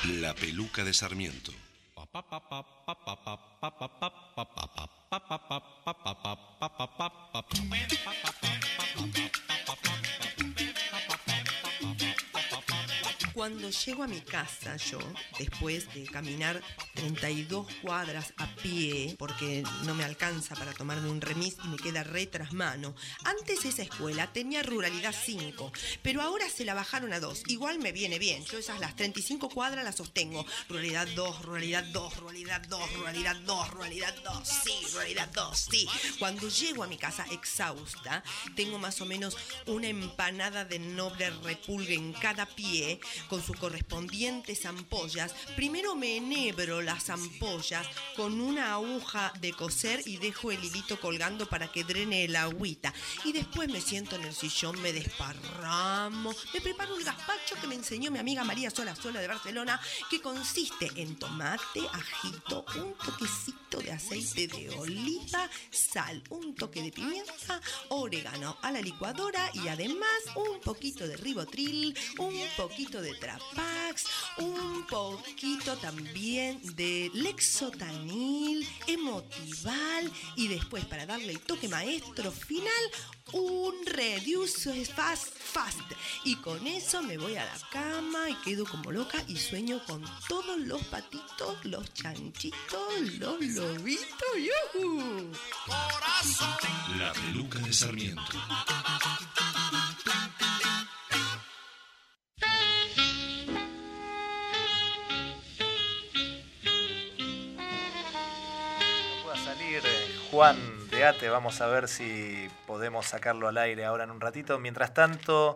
La peluca de Sarmiento. Cuando llego a mi casa, yo, después de caminar treinta y dos cuadras a pie, porque no me alcanza para tomarme un remis y me queda re tras mano, antes esa escuela tenía ruralidad cinco, pero ahora se la bajaron a dos. Igual me viene bien, yo esas las treinta y cinco cuadras las sostengo. Ruralidad dos, ruralidad dos, ruralidad dos, ruralidad dos, ruralidad dos, sí, ruralidad dos, sí. Cuando llego a mi casa exhausta, tengo más o menos una empanada de noble repulgue en cada pie, con sus correspondientes ampollas. Primero me enhebro las ampollas con una aguja de coser y dejo el hilito colgando para que drene el agüita. Y después me siento en el sillón, me desparramo, me preparo el gazpacho que me enseñó mi amiga María Sola Sola de Barcelona, que consiste en tomate, ajito, un toquecito de aceite de oliva, sal, un toque de pimienta, orégano a la licuadora y además un poquito de ribotril, un poquito de Trapax, un poquito también de Lexotanil, Emotival y después, para darle el toque maestro final, un Reduce Fast Fast. Y con eso me voy a la cama y quedo como loca y sueño con todos los patitos, los chanchitos, los lobitos. ¡Yujú! La peluca de Sarmiento. Juan de Ate, vamos a ver si podemos sacarlo al aire ahora en un ratito. Mientras tanto,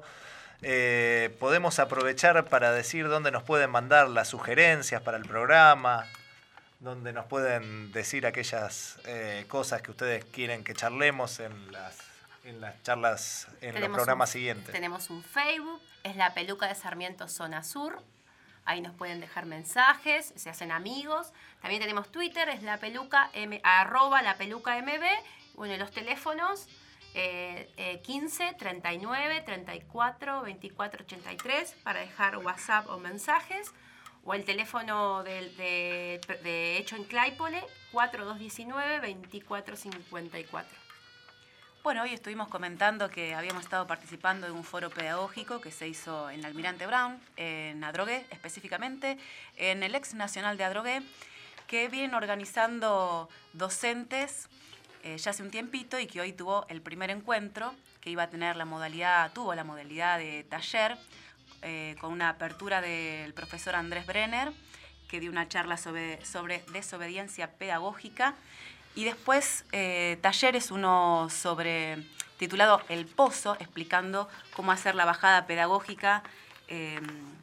eh, podemos aprovechar para decir dónde nos pueden mandar las sugerencias para el programa, dónde nos pueden decir aquellas eh, cosas que ustedes quieren que charlemos en las, en las charlas, en tenemos los programas un, siguientes. Tenemos un Facebook, es La Peluca de Sarmiento Zona Sur. Ahí nos pueden dejar mensajes, se hacen amigos. También tenemos Twitter, es la peluca, m, arroba la peluca mb. Bueno, y los teléfonos eh, eh, quince, treinta y nueve, treinta y cuatro, veinticuatro, ochenta y tres para dejar WhatsApp o mensajes. O el teléfono de, de, de Hecho en Claypole, cuatro dos uno nueve, veinticuatro cincuenta y cuatro. Bueno, hoy estuvimos comentando que habíamos estado participando en un foro pedagógico que se hizo en Almirante Brown, en Adrogué específicamente, en el ex Nacional de Adrogué, que vienen organizando docentes eh, ya hace un tiempito y que hoy tuvo el primer encuentro, que iba a tener la modalidad, tuvo la modalidad de taller, eh, con una apertura del profesor Andrés Brenner, que dio una charla sobre, sobre desobediencia pedagógica. Y después eh, talleres, uno sobre titulado El Pozo, explicando cómo hacer la bajada pedagógica, eh,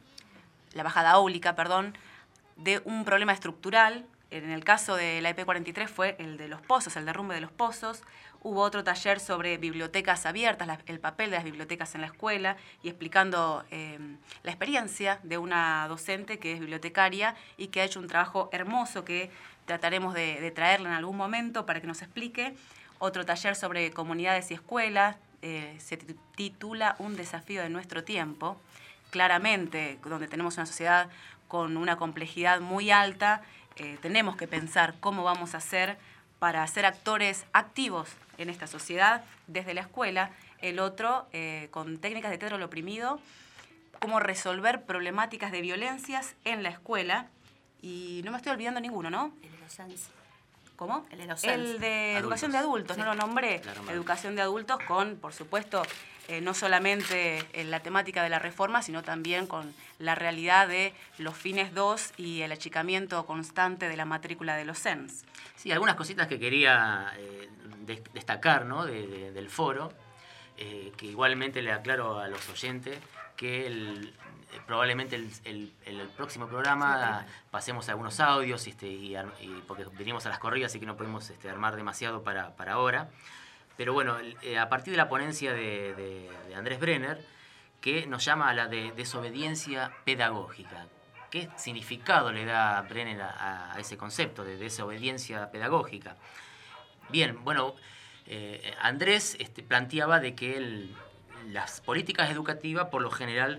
la bajada áulica, perdón, de un problema estructural. En el caso de la E P cuarenta y tres fue el de los pozos, el derrumbe de los pozos. Hubo otro taller sobre bibliotecas abiertas, la, el papel de las bibliotecas en la escuela, y explicando eh, la experiencia de una docente que es bibliotecaria y que ha hecho un trabajo hermoso que trataremos de, de traerla en algún momento para que nos explique. Otro taller sobre comunidades y escuelas, eh, se titula Un desafío de nuestro tiempo. Claramente, donde tenemos una sociedad con una complejidad muy alta, eh, tenemos que pensar cómo vamos a hacer para ser actores activos en esta sociedad desde la escuela. El otro, eh, con técnicas de teatro al oprimido, cómo resolver problemáticas de violencias en la escuela. Y no me estoy olvidando ninguno, ¿no? El de docencia. ¿Cómo? El de docencia. El de adultos. Educación de adultos, sí. No lo nombré. Claro, Educación de adultos con, por supuesto, eh, no solamente en la temática de la reforma, sino también con la realidad de los fines dos y el achicamiento constante de la matrícula de los C E N S. Sí, algunas cositas que quería eh, de, destacar, ¿no? de, de, del foro, eh, que igualmente le aclaro a los oyentes que el, probablemente el, el, el próximo programa pasemos algunos audios este, y, y porque venimos a las corridas, así que no podemos este, armar demasiado para, para ahora. Pero bueno, eh, a partir de la ponencia de, de, de Andrés Brenner, que nos llama a la de desobediencia pedagógica. ¿Qué significado le da Brenner a, a ese concepto de desobediencia pedagógica? Bien, bueno, eh, Andrés este, planteaba de que el, las políticas educativas por lo general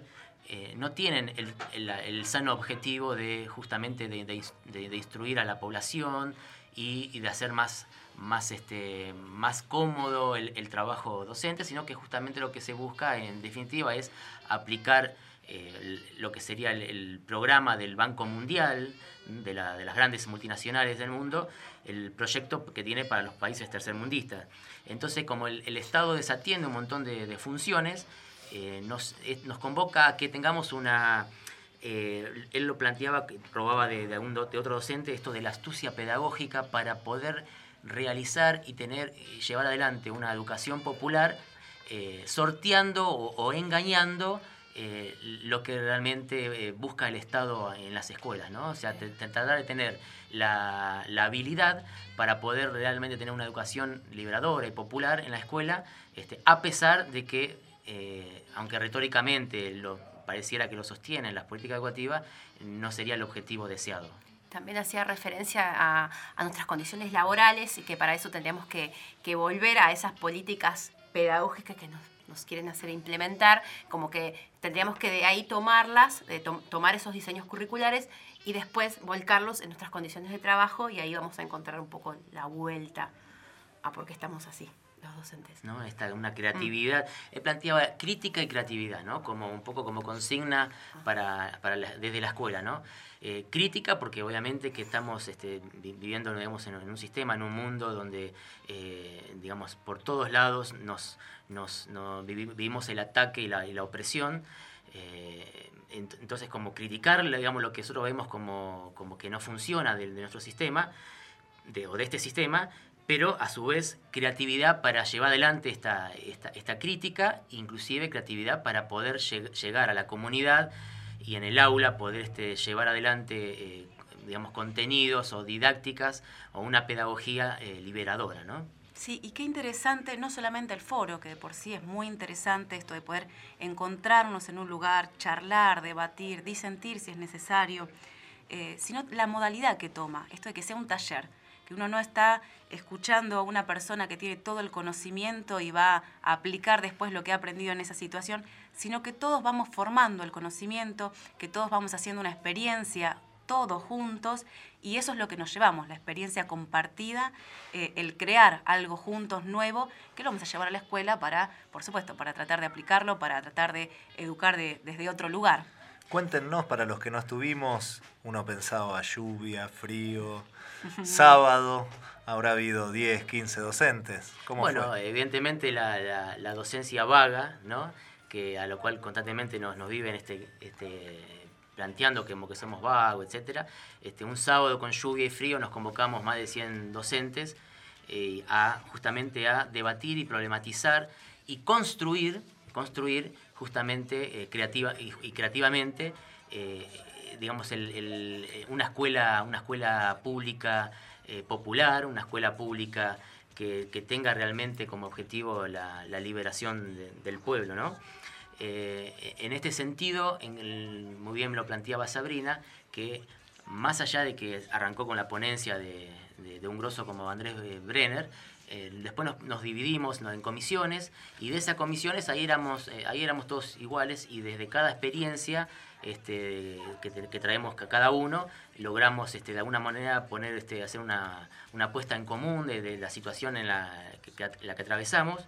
eh, no tienen el, el, el sano objetivo de justamente de, de, de, de instruir a la población y, y de hacer más, más, este, más cómodo el, el trabajo docente, sino que justamente lo que se busca en definitiva es aplicar eh, lo que sería el, el programa del Banco Mundial, de, la, de las grandes multinacionales del mundo, el proyecto que tiene para los países tercermundistas. Entonces, como el, el Estado desatiende un montón de, de funciones, eh, nos, eh, nos convoca a que tengamos una... Eh, él lo planteaba, probaba de, de, un, de otro docente, esto de la astucia pedagógica para poder realizar y tener, llevar adelante una educación popular eh, sorteando o, o engañando eh, lo que realmente eh, busca el Estado en las escuelas, ¿no? O sea, te, te, tratar de tener la, la habilidad para poder realmente tener una educación liberadora y popular en la escuela, este, a pesar de que, eh, aunque retóricamente lo pareciera que lo sostienen las políticas educativas, no sería el objetivo deseado. También hacía referencia a, a nuestras condiciones laborales y que para eso tendríamos que, que volver a esas políticas pedagógicas que nos, nos quieren hacer implementar, como que tendríamos que de ahí tomarlas, de to, tomar esos diseños curriculares y después volcarlos en nuestras condiciones de trabajo, y ahí vamos a encontrar un poco la vuelta a por qué estamos así, los docentes. ¿No? Esta, una creatividad, él planteaba crítica y creatividad, ¿no? Como un poco como consigna para, para la, desde la escuela, ¿no? Eh, crítica porque obviamente que estamos este, viviendo, digamos, en, en un sistema, en un mundo donde, eh, digamos, por todos lados nos, nos, nos vivimos el ataque y la, y la opresión. Eh, ent entonces, como criticar, digamos, lo que nosotros vemos como, como que no funciona de, de nuestro sistema, de, o de este sistema, pero a su vez creatividad para llevar adelante esta, esta, esta crítica, inclusive creatividad para poder lleg llegar a la comunidad y en el aula poder este, llevar adelante eh, digamos, contenidos o didácticas o una pedagogía eh, liberadora, ¿no? Sí, y qué interesante, no solamente el foro, que de por sí es muy interesante esto de poder encontrarnos en un lugar, charlar, debatir, disentir si es necesario, eh, sino la modalidad que toma, esto de que sea un taller, que uno no está escuchando a una persona que tiene todo el conocimiento y va a aplicar después lo que ha aprendido en esa situación, sino que todos vamos formando el conocimiento, que todos vamos haciendo una experiencia, todos juntos, y eso es lo que nos llevamos, la experiencia compartida, eh, el crear algo juntos nuevo, que lo vamos a llevar a la escuela para, por supuesto, para tratar de aplicarlo, para tratar de educar de, desde otro lugar. Cuéntenos, para los que no estuvimos, uno pensaba lluvia, frío, sábado, habrá habido diez, quince docentes. ¿Cómo bueno, fue? Evidentemente la, la, la docencia vaga, ¿no? Que a lo cual constantemente nos, nos viven este, este, planteando que, como que somos vagos, etcétera. Este, un sábado con lluvia y frío nos convocamos más de cien docentes eh, a justamente a debatir y problematizar y construir, construir justamente eh, creativa y, y creativamente eh, digamos el, el, una escuela una escuela pública eh, popular, una escuela pública que, que tenga realmente como objetivo la, la liberación de, del pueblo, ¿no? Eh, en este sentido, en el, muy bien lo planteaba Sabrina, que más allá de que arrancó con la ponencia de, de, de un grosso como Andrés Brenner, Eh, después nos, nos dividimos ¿no? en comisiones, y de esas comisiones ahí éramos, eh, ahí éramos todos iguales, y desde cada experiencia este, que, que traemos cada uno logramos este, de alguna manera poner, este, hacer una, una puesta en común de, de la situación en la que, que, la que atravesamos.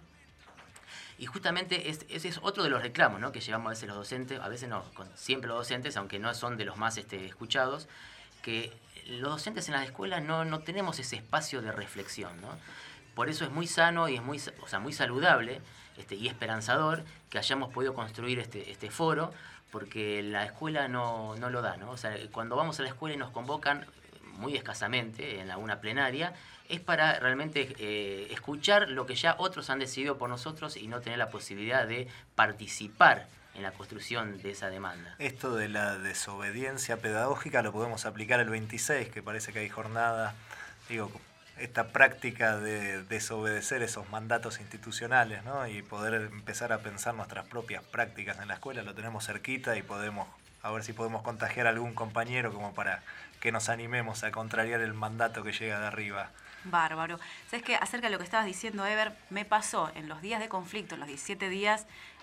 Y justamente es, ese es otro de los reclamos, ¿no? que llevamos a veces los docentes, a veces no, con, siempre los docentes, aunque no son de los más este, escuchados, que los docentes en las escuelas no, no tenemos ese espacio de reflexión, ¿no? Por eso es muy sano y es muy, o sea, muy saludable este, y esperanzador que hayamos podido construir este, este foro, porque la escuela no, no lo da, ¿no? O sea, cuando vamos a la escuela y nos convocan muy escasamente en la, una plenaria, es para realmente eh, escuchar lo que ya otros han decidido por nosotros y no tener la posibilidad de participar en la construcción de esa demanda. Esto de la desobediencia pedagógica lo podemos aplicar el veintiséis, que parece que hay jornada, digo, esta práctica de desobedecer esos mandatos institucionales, ¿no? Y poder empezar a pensar nuestras propias prácticas en la escuela, lo tenemos cerquita y podemos, a ver si podemos contagiar a algún compañero como para que nos animemos a contrariar el mandato que llega de arriba. Bárbaro. ¿Sabes qué? Acerca de lo que estabas diciendo, Ever, me pasó en los días de conflicto, en los diecisiete días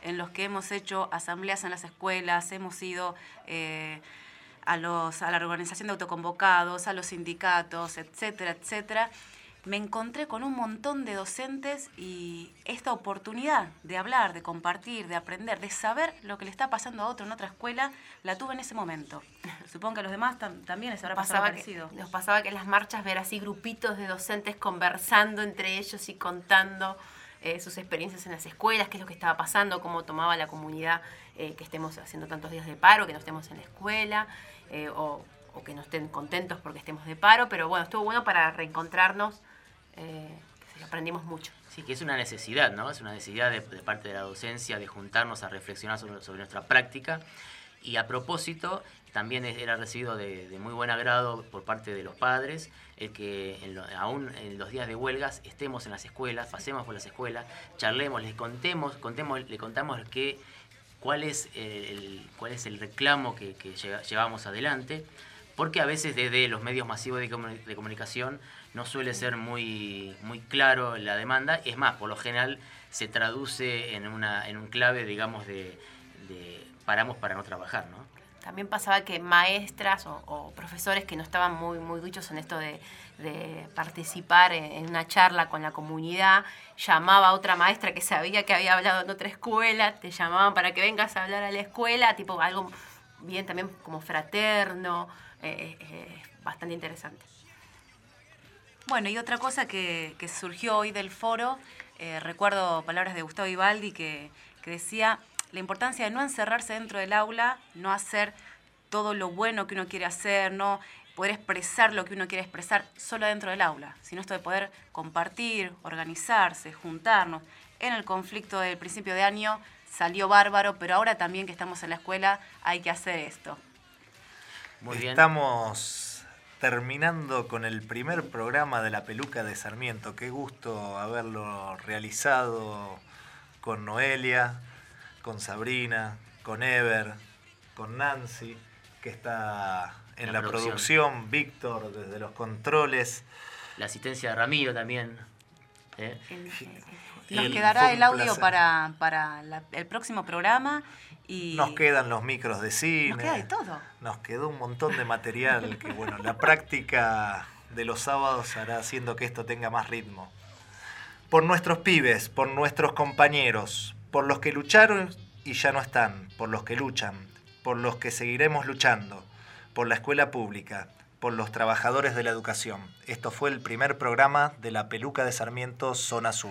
en los que hemos hecho asambleas en las escuelas, hemos ido eh, a, los, a la organización de autoconvocados, a los sindicatos, etcétera, etcétera, me encontré con un montón de docentes y esta oportunidad de hablar, de compartir, de aprender, de saber lo que le está pasando a otro en otra escuela, la tuve en ese momento. Supongo que a los demás tam- también les habrá pasado Pasaba parecido. que, nos pasaba que en las marchas ver así grupitos de docentes conversando entre ellos y contando eh, sus experiencias en las escuelas, qué es lo que estaba pasando, cómo tomaba la comunidad eh, que estemos haciendo tantos días de paro, que no estemos en la escuela, eh, o, o que no estén contentos porque estemos de paro, pero bueno, estuvo bueno para reencontrarnos. Eh, que aprendimos mucho. Sí, que es una necesidad, ¿no? Es una necesidad de, de parte de la docencia de juntarnos a reflexionar sobre, sobre nuestra práctica. Y a propósito, también era recibido de, de muy buen agrado por parte de los padres el que en lo, aún en los días de huelgas estemos en las escuelas, pasemos por las escuelas, charlemos, les contemos, contemos, le contamos que, cuál es el, cuál es el reclamo que, que llevamos adelante, porque a veces desde los medios masivos de, comun- de comunicación no suele ser muy, muy claro la demanda. Es más, por lo general se traduce en, una, en un clave, digamos, de, de paramos para no trabajar, ¿no? También pasaba que maestras o, o profesores que no estaban muy, muy duchos en esto de, de participar en, en una charla con la comunidad, llamaba a otra maestra que sabía que había hablado en otra escuela, te llamaban para que vengas a hablar a la escuela, tipo algo bien también como fraterno, eh, eh, bastante interesante. Bueno, y otra cosa que, que surgió hoy del foro, eh, recuerdo palabras de Gustavo Vivaldi que, que decía la importancia de no encerrarse dentro del aula, no hacer todo lo bueno que uno quiere hacer, no poder expresar lo que uno quiere expresar solo dentro del aula, sino esto de poder compartir, organizarse, juntarnos. En el conflicto del principio de año salió bárbaro, pero ahora también que estamos en la escuela hay que hacer esto. Muy bien. Estamos terminando con el primer programa de La Peluca de Sarmiento. Qué gusto haberlo realizado con Noelia, con Sabrina, con Ever, con Nancy, que está en la, la producción. producción, Víctor desde los controles. La asistencia de Ramiro también. ¿eh? Nos quedará el audio para, para la, el próximo programa. Y nos quedan los micros de cine. Nos queda de todo. Nos quedó un montón de material que, bueno, la práctica de los sábados hará haciendo que esto tenga más ritmo. Por nuestros pibes, por nuestros compañeros, por los que lucharon y ya no están, por los que luchan, por los que seguiremos luchando, por la escuela pública, por los trabajadores de la educación. Esto fue el primer programa de La Peluca de Sarmiento, Zona Sur.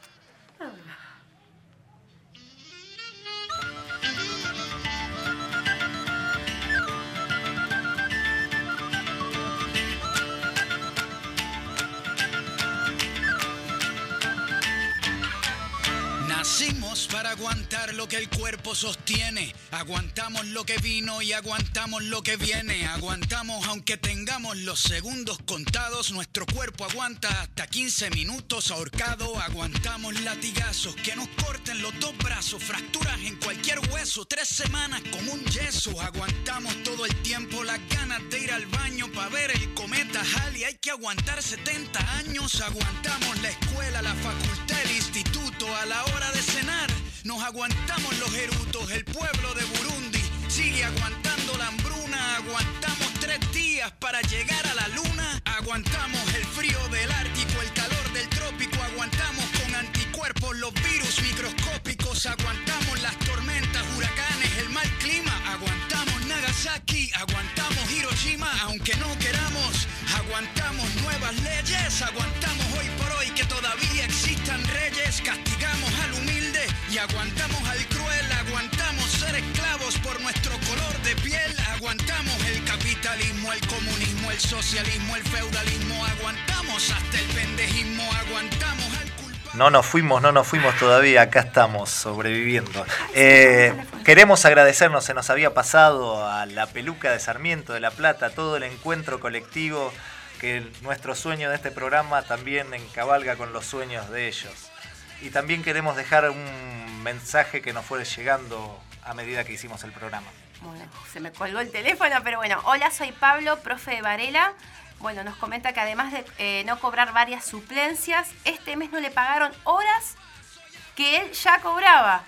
Nacimos para aguantar lo que el cuerpo sostiene. Aguantamos lo que vino y aguantamos lo que viene. Aguantamos aunque tengamos los segundos contados. Nuestro cuerpo aguanta hasta quince minutos ahorcado. Aguantamos latigazos que nos corten los dos brazos. Fracturas en cualquier hueso. Tres semanas como un yeso. Aguantamos todo el tiempo las ganas de ir al baño para ver el cometa Halley. Hay que aguantar setenta años. Aguantamos la escuela, la facultad, el instituto. A la hora de cenar nos aguantamos los erutos. El pueblo de Burundi sigue aguantando la hambruna. Aguantamos tres días para llegar a la luna. Aguantamos el frío del Ártico, el calor del trópico. Aguantamos con anticuerpos los virus microscópicos. Aguantamos las tormentas, huracanes, el mal clima. Aguantamos Nagasaki, aguantamos Hiroshima. Aunque no queramos, aguantamos nuevas leyes. Aguantamos hoy por hoy que todavía existan reyes. Castigamos al humilde y aguantamos al cruel. Aguantamos ser esclavos por nuestro color de piel. Aguantamos el capitalismo, el comunismo, el socialismo, el feudalismo. Aguantamos hasta el pendejismo. Aguantamos al culpable. No nos fuimos, no nos fuimos todavía. Acá estamos sobreviviendo. Eh, queremos agradecernos, se nos había pasado a La Peluca de Sarmiento de La Plata, todo el encuentro colectivo, que nuestro sueño de este programa también encabalga con los sueños de ellos. Y también queremos dejar un mensaje que nos fue llegando a medida que hicimos el programa. Bueno, se me colgó el teléfono, pero bueno. Hola, soy Pablo, profe de Varela. Bueno, nos comenta que además de eh, no cobrar varias suplencias, este mes no le pagaron horas que él ya cobraba.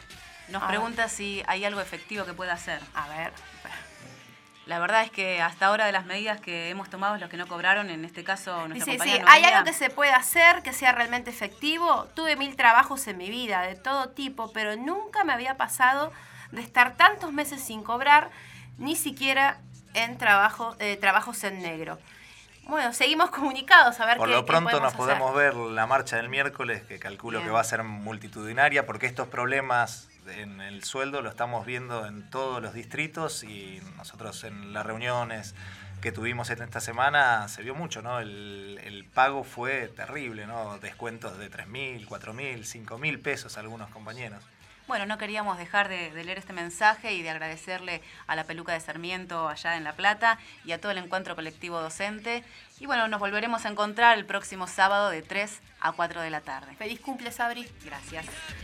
Nos A pregunta si hay algo efectivo que pueda hacer. A ver. La verdad es que hasta ahora de las medidas que hemos tomado, los que no cobraron, en este caso nuestra Sí, compañía sí, Noelia, ¿hay algo que se pueda hacer que sea realmente efectivo? Tuve mil trabajos en mi vida, de todo tipo, pero nunca me había pasado de estar tantos meses sin cobrar, ni siquiera en trabajo, eh, trabajos en negro. Bueno, seguimos comunicados a ver Por qué lo pronto qué nos podemos podemos ver la marcha del miércoles, que calculo Bien. que va a ser multitudinaria, porque estos problemas en el sueldo lo estamos viendo en todos los distritos y nosotros en las reuniones que tuvimos en esta semana se vio mucho, ¿no? El, el pago fue terrible, ¿no? Descuentos de tres mil, cuatro mil, cinco mil pesos a algunos compañeros. Bueno, no queríamos dejar de, de leer este mensaje y de agradecerle a la Peluca de Sarmiento allá en La Plata y a todo el encuentro colectivo docente. Y bueno, nos volveremos a encontrar el próximo sábado de tres a cuatro de la tarde. Feliz cumple, Sabri. Gracias.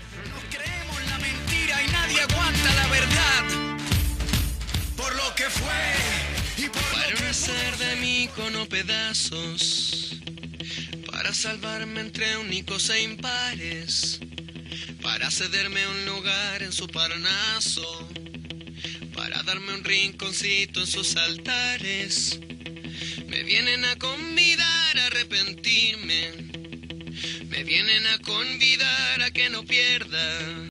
Y nadie aguanta la verdad por lo que fue y por para lo que no hacer de mí cono pedazos, para salvarme entre únicos e impares, para cederme un lugar en su parnaso, para darme un rinconcito en sus altares. Me vienen a convidar a arrepentirme, me vienen a convidar a que no pierda